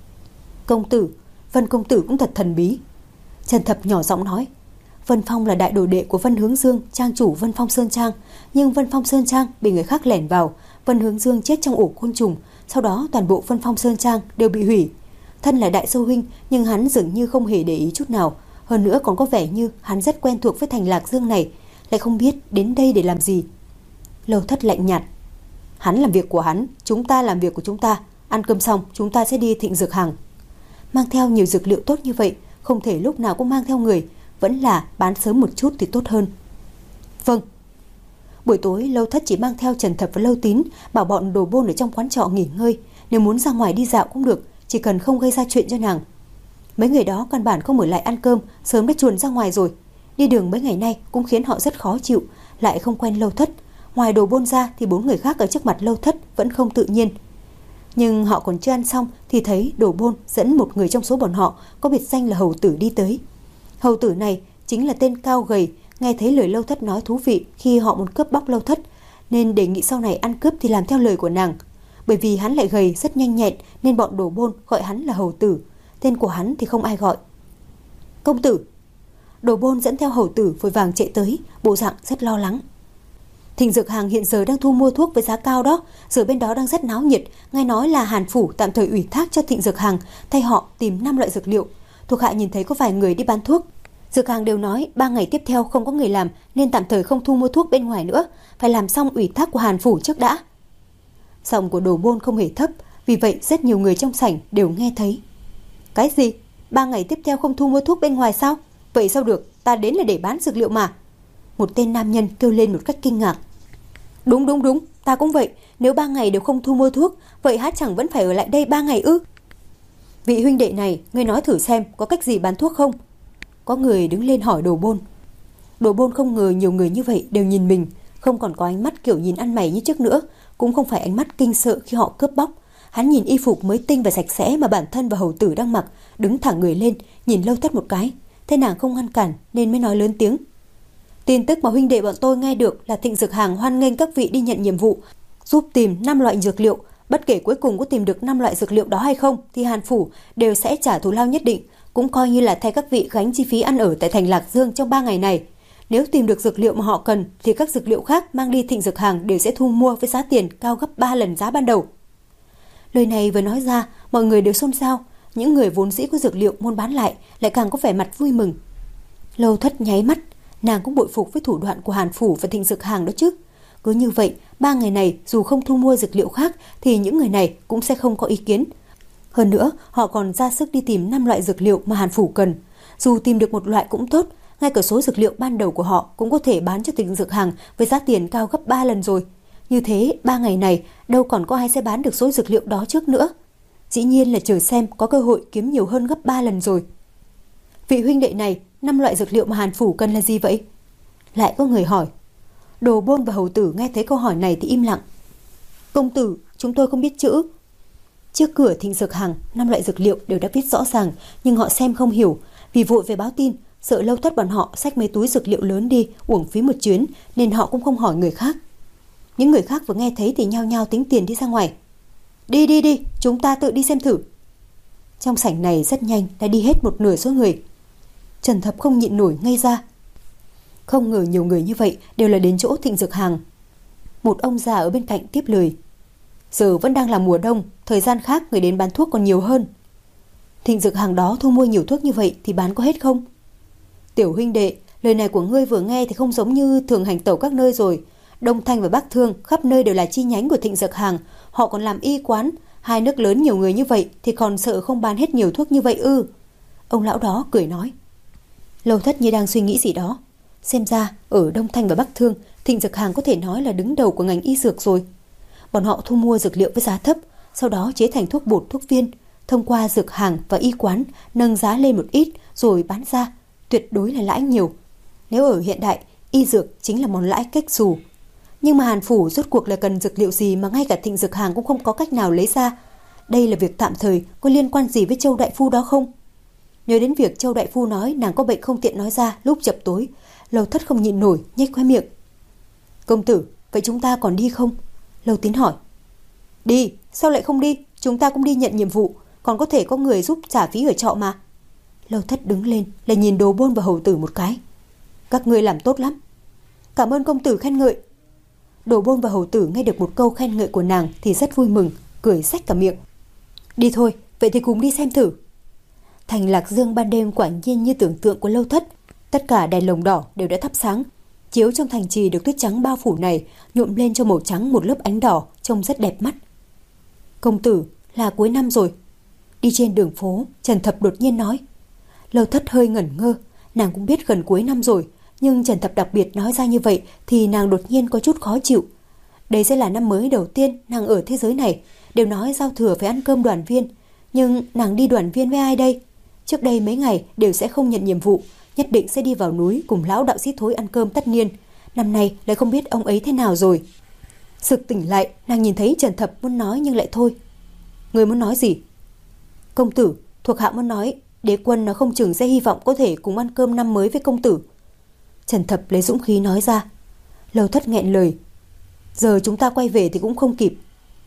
[SPEAKER 1] Công tử, Vân công tử cũng thật thần bí. Trần Thập nhỏ giọng nói. Vân Phong là đại đồ đệ của Vân Hướng Dương, trang chủ Vân Phong Sơn Trang, nhưng Vân Phong Sơn Trang bị người khác lẻn vào, Vân Hướng Dương chết trong ổ côn trùng, sau đó toàn bộ Vân Phong Sơn Trang đều bị hủy. Thân là đại sư huynh, nhưng hắn dường như không hề để ý chút nào, hơn nữa còn có vẻ như hắn rất quen thuộc với thành Lạc Dương này, lại không biết đến đây để làm gì. Lâu Thất lạnh nhạt. Hắn làm việc của hắn, chúng ta làm việc của chúng ta, ăn cơm xong chúng ta sẽ đi Thịnh Dược Hàng. Mang theo nhiều dược liệu tốt như vậy, không thể lúc nào cũng mang theo người, vẫn là bán sớm một chút thì tốt hơn. Vâng. Buổi tối Lâu Thất chỉ mang theo Trần Thập và Lâu Tín, bảo bọn đồ bôn ở trong quán trọ nghỉ ngơi, nếu muốn ra ngoài đi dạo cũng được, chỉ cần không gây ra chuyện cho nàng. Mấy người đó căn bản không ở lại ăn cơm, sớm đã chuồn ra ngoài rồi. Đi đường mấy ngày nay cũng khiến họ rất khó chịu, lại không quen Lâu Thất. Ngoài đồ bôn ra thì bốn người khác ở trước mặt Lâu Thất vẫn không tự nhiên. Nhưng họ còn chưa ăn xong thì thấy đồ bôn dẫn một người trong số bọn họ có biệt danh là Hầu Tử đi tới. Hầu Tử này chính là tên cao gầy, nghe thấy lời Lâu Thất nói thú vị khi họ muốn cướp bóc Lâu Thất, nên đề nghị sau này ăn cướp thì làm theo lời của nàng. Bởi vì hắn lại gầy rất nhanh nhẹn nên bọn đồ bôn gọi hắn là Hầu Tử, tên của hắn thì không ai gọi. Công tử. Đồ bôn dẫn theo Hầu Tử vội vàng chạy tới, bộ dạng rất lo lắng. Thịnh Dược Hàng hiện giờ đang thu mua thuốc với giá cao đó, giờ bên đó đang rất náo nhiệt, nghe nói là Hàn phủ tạm thời ủy thác cho Thịnh Dược Hàng thay họ tìm năm loại dược liệu. Thuộc hạ nhìn thấy có vài người đi bán thuốc. Dược Hàng đều nói ba ngày tiếp theo không có người làm nên tạm thời không thu mua thuốc bên ngoài nữa, phải làm xong ủy thác của Hàn phủ trước đã. Giọng của đồ bôn không hề thấp, vì vậy rất nhiều người trong sảnh đều nghe thấy. Cái gì? Ba ngày tiếp theo không thu mua thuốc bên ngoài sao? Vậy sao được, ta đến là để bán dược liệu mà. Một tên nam nhân kêu lên một cách kinh ngạc. Đúng đúng đúng, ta cũng vậy, nếu ba ngày đều không thu mua thuốc, vậy hát chẳng vẫn phải ở lại đây ba ngày ư? Vị huynh đệ này, ngươi nói thử xem có cách gì bán thuốc không? Có người đứng lên hỏi đồ bôn. Đồ bôn không ngờ nhiều người như vậy đều nhìn mình, không còn có ánh mắt kiểu nhìn ăn mày như trước nữa, cũng không phải ánh mắt kinh sợ khi họ cướp bóc. Hắn nhìn y phục mới tinh và sạch sẽ mà bản thân và Hầu Tử đang mặc, đứng thẳng người lên, nhìn Lâu Thất một cái, thế nàng không ngăn cản nên mới nói lớn tiếng. Tin tức mà huynh đệ bọn tôi nghe được là Thịnh Dược Hàng hoan nghênh các vị đi nhận nhiệm vụ, giúp tìm năm loại dược liệu. Bất kể cuối cùng có tìm được năm loại dược liệu đó hay không thì Hàn phủ đều sẽ trả thù lao nhất định, cũng coi như là thay các vị gánh chi phí ăn ở tại thành Lạc Dương trong ba ngày này. Nếu tìm được dược liệu mà họ cần thì các dược liệu khác mang đi Thịnh Dược Hàng đều sẽ thu mua với giá tiền cao gấp ba lần giá ban đầu. Lời này vừa nói ra, mọi người đều xôn xao, những người vốn dĩ có dược liệu muốn bán lại lại càng có vẻ mặt vui mừng. Lâu Thất nháy mắt, nàng cũng bội phục với thủ đoạn của Hàn phủ và Thịnh Dược Hàng đó chứ. Cứ như vậy, ba ngày này dù không thu mua dược liệu khác thì những người này cũng sẽ không có ý kiến. Hơn nữa, họ còn ra sức đi tìm năm loại dược liệu mà Hàn phủ cần. Dù tìm được một loại cũng tốt, Ngay cả số dược liệu ban đầu của họ cũng có thể bán cho Thịnh Dược Hàng với giá tiền cao gấp ba lần rồi. Như thế, ba ngày này đâu còn có ai sẽ bán được số dược liệu đó trước nữa. Dĩ nhiên là chờ xem có cơ hội kiếm nhiều hơn gấp ba lần rồi. Vị huynh đệ này, năm loại dược liệu mà Hàn phủ cần là gì vậy? Lại có người hỏi. Đồ Bôn và Hầu Tử nghe thấy câu hỏi này thì im lặng. Công tử, chúng tôi không biết chữ. Trước cửa Thịnh Dược Hàng, năm loại dược liệu đều đã viết rõ ràng, nhưng họ xem không hiểu, vì vội về báo tin, sợ Lâu Thất bọn họ xách mấy túi dược liệu lớn đi, uổng phí một chuyến, nên họ cũng không hỏi người khác. Những người khác vừa nghe thấy thì nhao nhao tính tiền đi ra ngoài. Đi đi đi, chúng ta tự đi xem thử. Trong sảnh này rất nhanh đã đi hết một nửa số người. Trần Thập không nhịn nổi ngây ra. Không ngờ nhiều người như vậy đều là đến chỗ Thịnh Dược Hàng. Một ông già ở bên cạnh tiếp lời. Giờ vẫn đang là mùa đông, thời gian khác người đến bán thuốc còn nhiều hơn. Thịnh Dược Hàng đó thu mua nhiều thuốc như vậy thì bán có hết không? Tiểu huynh đệ, lời này của ngươi vừa nghe thì không giống như thường hành tẩu các nơi rồi. Đông Thanh và Bắc Thương khắp nơi đều là chi nhánh của Thịnh Dược Hàng, họ còn làm y quán, hai nước lớn nhiều người như vậy thì còn sợ không bán hết nhiều thuốc như vậy ư? Ông lão đó cười nói. Lâu Thất như đang suy nghĩ gì đó. Xem ra ở Đông Thanh và Bắc Thương, Thịnh Dược Hàng có thể nói là đứng đầu của ngành y dược rồi. Bọn họ thu mua dược liệu với giá thấp, sau đó chế thành thuốc bột, thuốc viên, thông qua dược hàng và y quán nâng giá lên một ít rồi bán ra, tuyệt đối là lãi nhiều. Nếu ở hiện đại, y dược chính là món lãi cách xù. Nhưng mà Hàn phủ rốt cuộc là cần dược liệu gì mà ngay cả Thịnh Dược Hàng cũng không có cách nào lấy ra. Đây là việc tạm thời, có liên quan gì với Châu đại phu đó không? Nhớ đến việc Châu đại phu nói nàng có bệnh không tiện nói ra lúc chập tối, Lâu Thất không nhịn nổi nhếch khóe miệng. Công tử, vậy chúng ta còn đi không? Lâu Tín hỏi. Đi, sao lại không đi? Chúng ta cũng đi nhận nhiệm vụ, còn có thể có người giúp trả phí ở trọ mà. Lâu Thất đứng lên, lại nhìn Đồ Bôn và Hầu Tử một cái. Các ngươi làm tốt lắm. Cảm ơn công tử khen ngợi. Đồ Bôn và Hầu Tử nghe được một câu khen ngợi của nàng thì rất vui mừng, cười xách cả miệng. Đi thôi, vậy thì cùng đi xem thử. Thành Lạc Dương ban đêm quả nhiên như tưởng tượng của Lâu Thất. Tất cả đèn lồng đỏ đều đã thắp sáng. Chiếu trong thành trì được tuyết trắng bao phủ này nhuộm lên cho màu trắng một lớp ánh đỏ, trông rất đẹp mắt. Công tử, là cuối năm rồi. Đi trên đường phố, Trần Thập đột nhiên nói. Lâu Thất hơi ngẩn ngơ, nàng cũng biết gần cuối năm rồi, nhưng Trần Thập đặc biệt nói ra như vậy thì nàng đột nhiên có chút khó chịu. Đây sẽ là năm mới đầu tiên nàng ở thế giới này, đều nói giao thừa phải ăn cơm đoàn viên, nhưng nàng đi đoàn viên với ai đây? Trước đây mấy ngày đều sẽ không nhận nhiệm vụ, nhất định sẽ đi vào núi cùng lão đạo sĩ Thối ăn cơm tất niên. Năm nay lại không biết ông ấy thế nào rồi. Sực tỉnh lại, nàng nhìn thấy Trần Thập muốn nói nhưng lại thôi. Người muốn nói gì? Công tử, thuộc hạ muốn nói, đế quân nó không chừng sẽ hy vọng có thể cùng ăn cơm năm mới với công tử. Trần Thập lấy dũng khí nói ra. Lâu Thất nghẹn lời. Giờ chúng ta quay về thì cũng không kịp.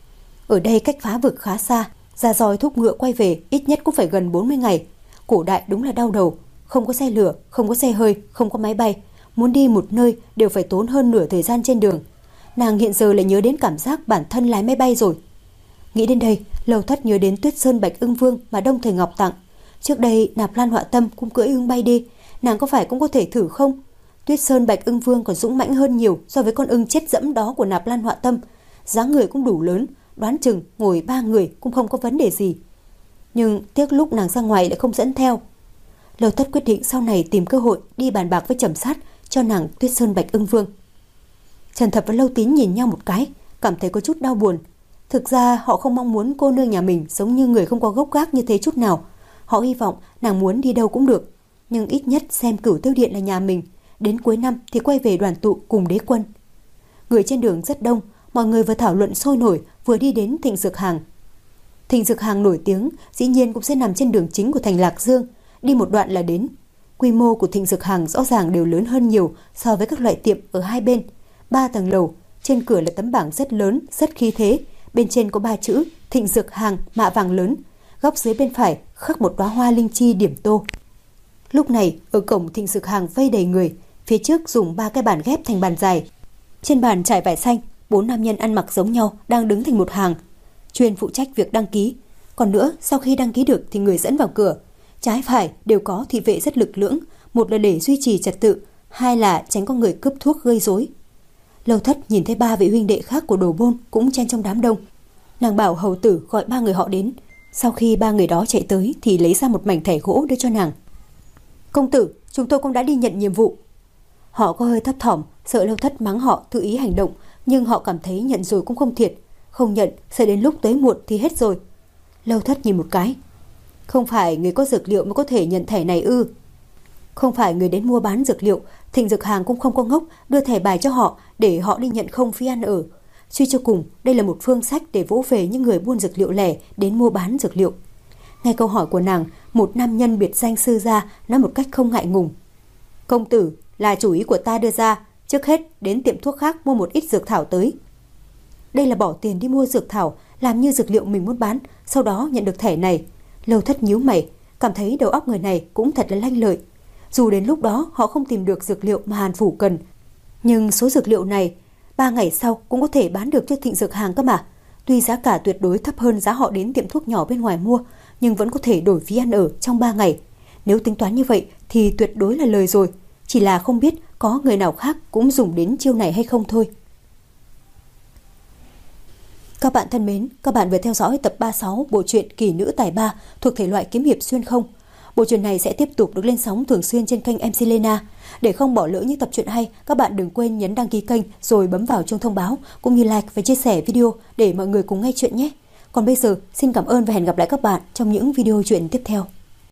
[SPEAKER 1] Ở đây cách phá vực khá xa, ra roi thúc ngựa quay về ít nhất cũng phải gần bốn mươi ngày. Cổ đại đúng là đau đầu, không có xe lửa, không có xe hơi, không có máy bay, muốn đi một nơi đều phải tốn hơn nửa thời gian trên đường. Nàng hiện giờ lại nhớ đến cảm giác bản thân lái máy bay rồi. Nghĩ đến đây, Lâu Thất nhớ đến Tuyết Sơn Bạch Ưng Vương mà Đông Thời Ngọc tặng. Trước đây Nạp Lan Họa Tâm cũng cưỡi ưng bay đi, nàng có phải cũng có thể thử không? Tuyết Sơn Bạch Ưng Vương còn dũng mãnh hơn nhiều so với con ưng chết dẫm đó của Nạp Lan Họa Tâm, dáng người cũng đủ lớn, đoán chừng ngồi ba người cũng không có vấn đề gì. Nhưng tiếc lúc nàng ra ngoài lại không dẫn theo. Lâu Thất quyết định sau này tìm cơ hội đi bàn bạc với Trầm Sát cho nàng Tuyết Sơn Bạch Ưng Vương. Trần Thập và Lâu Tín nhìn nhau một cái, cảm thấy có chút đau buồn. Thực ra họ không mong muốn cô nương nhà mình giống như người không có gốc gác như thế chút nào. Họ hy vọng nàng muốn đi đâu cũng được, nhưng ít nhất xem Cửu Tiêu Điện là nhà mình, đến cuối năm thì quay về đoàn tụ cùng đế quân. Người trên đường rất đông, mọi người vừa thảo luận sôi nổi vừa đi đến Thịnh Dược Hàng. Thịnh Dược Hàng nổi tiếng dĩ nhiên cũng sẽ nằm trên đường chính của thành Lạc Dương, đi một đoạn là đến. Quy mô của Thịnh Dược Hàng rõ ràng đều lớn hơn nhiều so với các loại tiệm ở hai bên. Ba tầng lầu, trên cửa là tấm bảng rất lớn, rất khí thế. Bên trên có ba chữ Thịnh Dược Hàng mạ vàng lớn. Góc dưới bên phải khắc một đóa hoa linh chi điểm tô. Lúc này ở cổng Thịnh Dược Hàng vây đầy người, phía trước dùng ba cái bàn ghép thành bàn dài. Trên bàn trải vải xanh, bốn nam nhân ăn mặc giống nhau đang đứng thành một hàng, chuyên phụ trách việc đăng ký. Còn nữa, sau khi đăng ký được thì người dẫn vào cửa. Trái phải đều có thị vệ rất lực lưỡng, một là để duy trì trật tự, hai là tránh có người cướp thuốc gây rối. Lâu Thất nhìn thấy ba vị huynh đệ khác của Đồ Bôn cũng chen trong đám đông. Nàng bảo hầu tử gọi ba người họ đến. Sau khi ba người đó chạy tới thì lấy ra một mảnh thẻ gỗ đưa cho nàng. Công tử, chúng tôi cũng đã đi nhận nhiệm vụ. Họ có hơi thấp thỏm, sợ Lâu Thất mắng họ tự ý hành động, nhưng họ cảm thấy nhận rồi cũng không thiệt. Không nhận, sẽ đến lúc tới muộn thì hết rồi. Lâu Thất nhìn một cái. Không phải người có dược liệu mới có thể nhận thẻ này ư? Không phải người đến mua bán dược liệu, Thịnh Dược Hàng cũng không có ngốc đưa thẻ bài cho họ để họ đi nhận không phí ăn ở. Suy cho cùng, đây là một phương sách để vỗ về những người buôn dược liệu lẻ đến mua bán dược liệu. Nghe câu hỏi của nàng, một nam nhân biệt danh sư gia nói một cách không ngại ngùng. Công tử, là chủ ý của ta đưa ra, trước hết đến tiệm thuốc khác mua một ít dược thảo tới. Đây là bỏ tiền đi mua dược thảo, làm như dược liệu mình muốn bán, sau đó nhận được thẻ này. Lâu Thất nhíu mày, cảm thấy đầu óc người này cũng thật là lanh lợi. Dù đến lúc đó họ không tìm được dược liệu mà Hàn Phủ cần, nhưng số dược liệu này ba ngày sau cũng có thể bán được cho Thịnh Dược Hàng cơ mà. Tuy giá cả tuyệt đối thấp hơn giá họ đến tiệm thuốc nhỏ bên ngoài mua, nhưng vẫn có thể đổi phí ăn ở trong ba ngày. Nếu tính toán như vậy thì tuyệt đối là lời rồi. Chỉ là không biết có người nào khác cũng dùng đến chiêu này hay không thôi. Các bạn thân mến, các bạn vừa theo dõi tập ba mươi sáu bộ truyện Kỳ Nữ Tài Ba thuộc thể loại kiếm hiệp xuyên không. Bộ truyện này sẽ tiếp tục được lên sóng thường xuyên trên kênh em xê Lena. Để không bỏ lỡ những tập truyện hay, các bạn đừng quên nhấn đăng ký kênh rồi bấm vào chuông thông báo cũng như like và chia sẻ video để mọi người cùng nghe chuyện nhé. Còn bây giờ, xin cảm ơn và hẹn gặp lại các bạn trong những video truyện tiếp theo.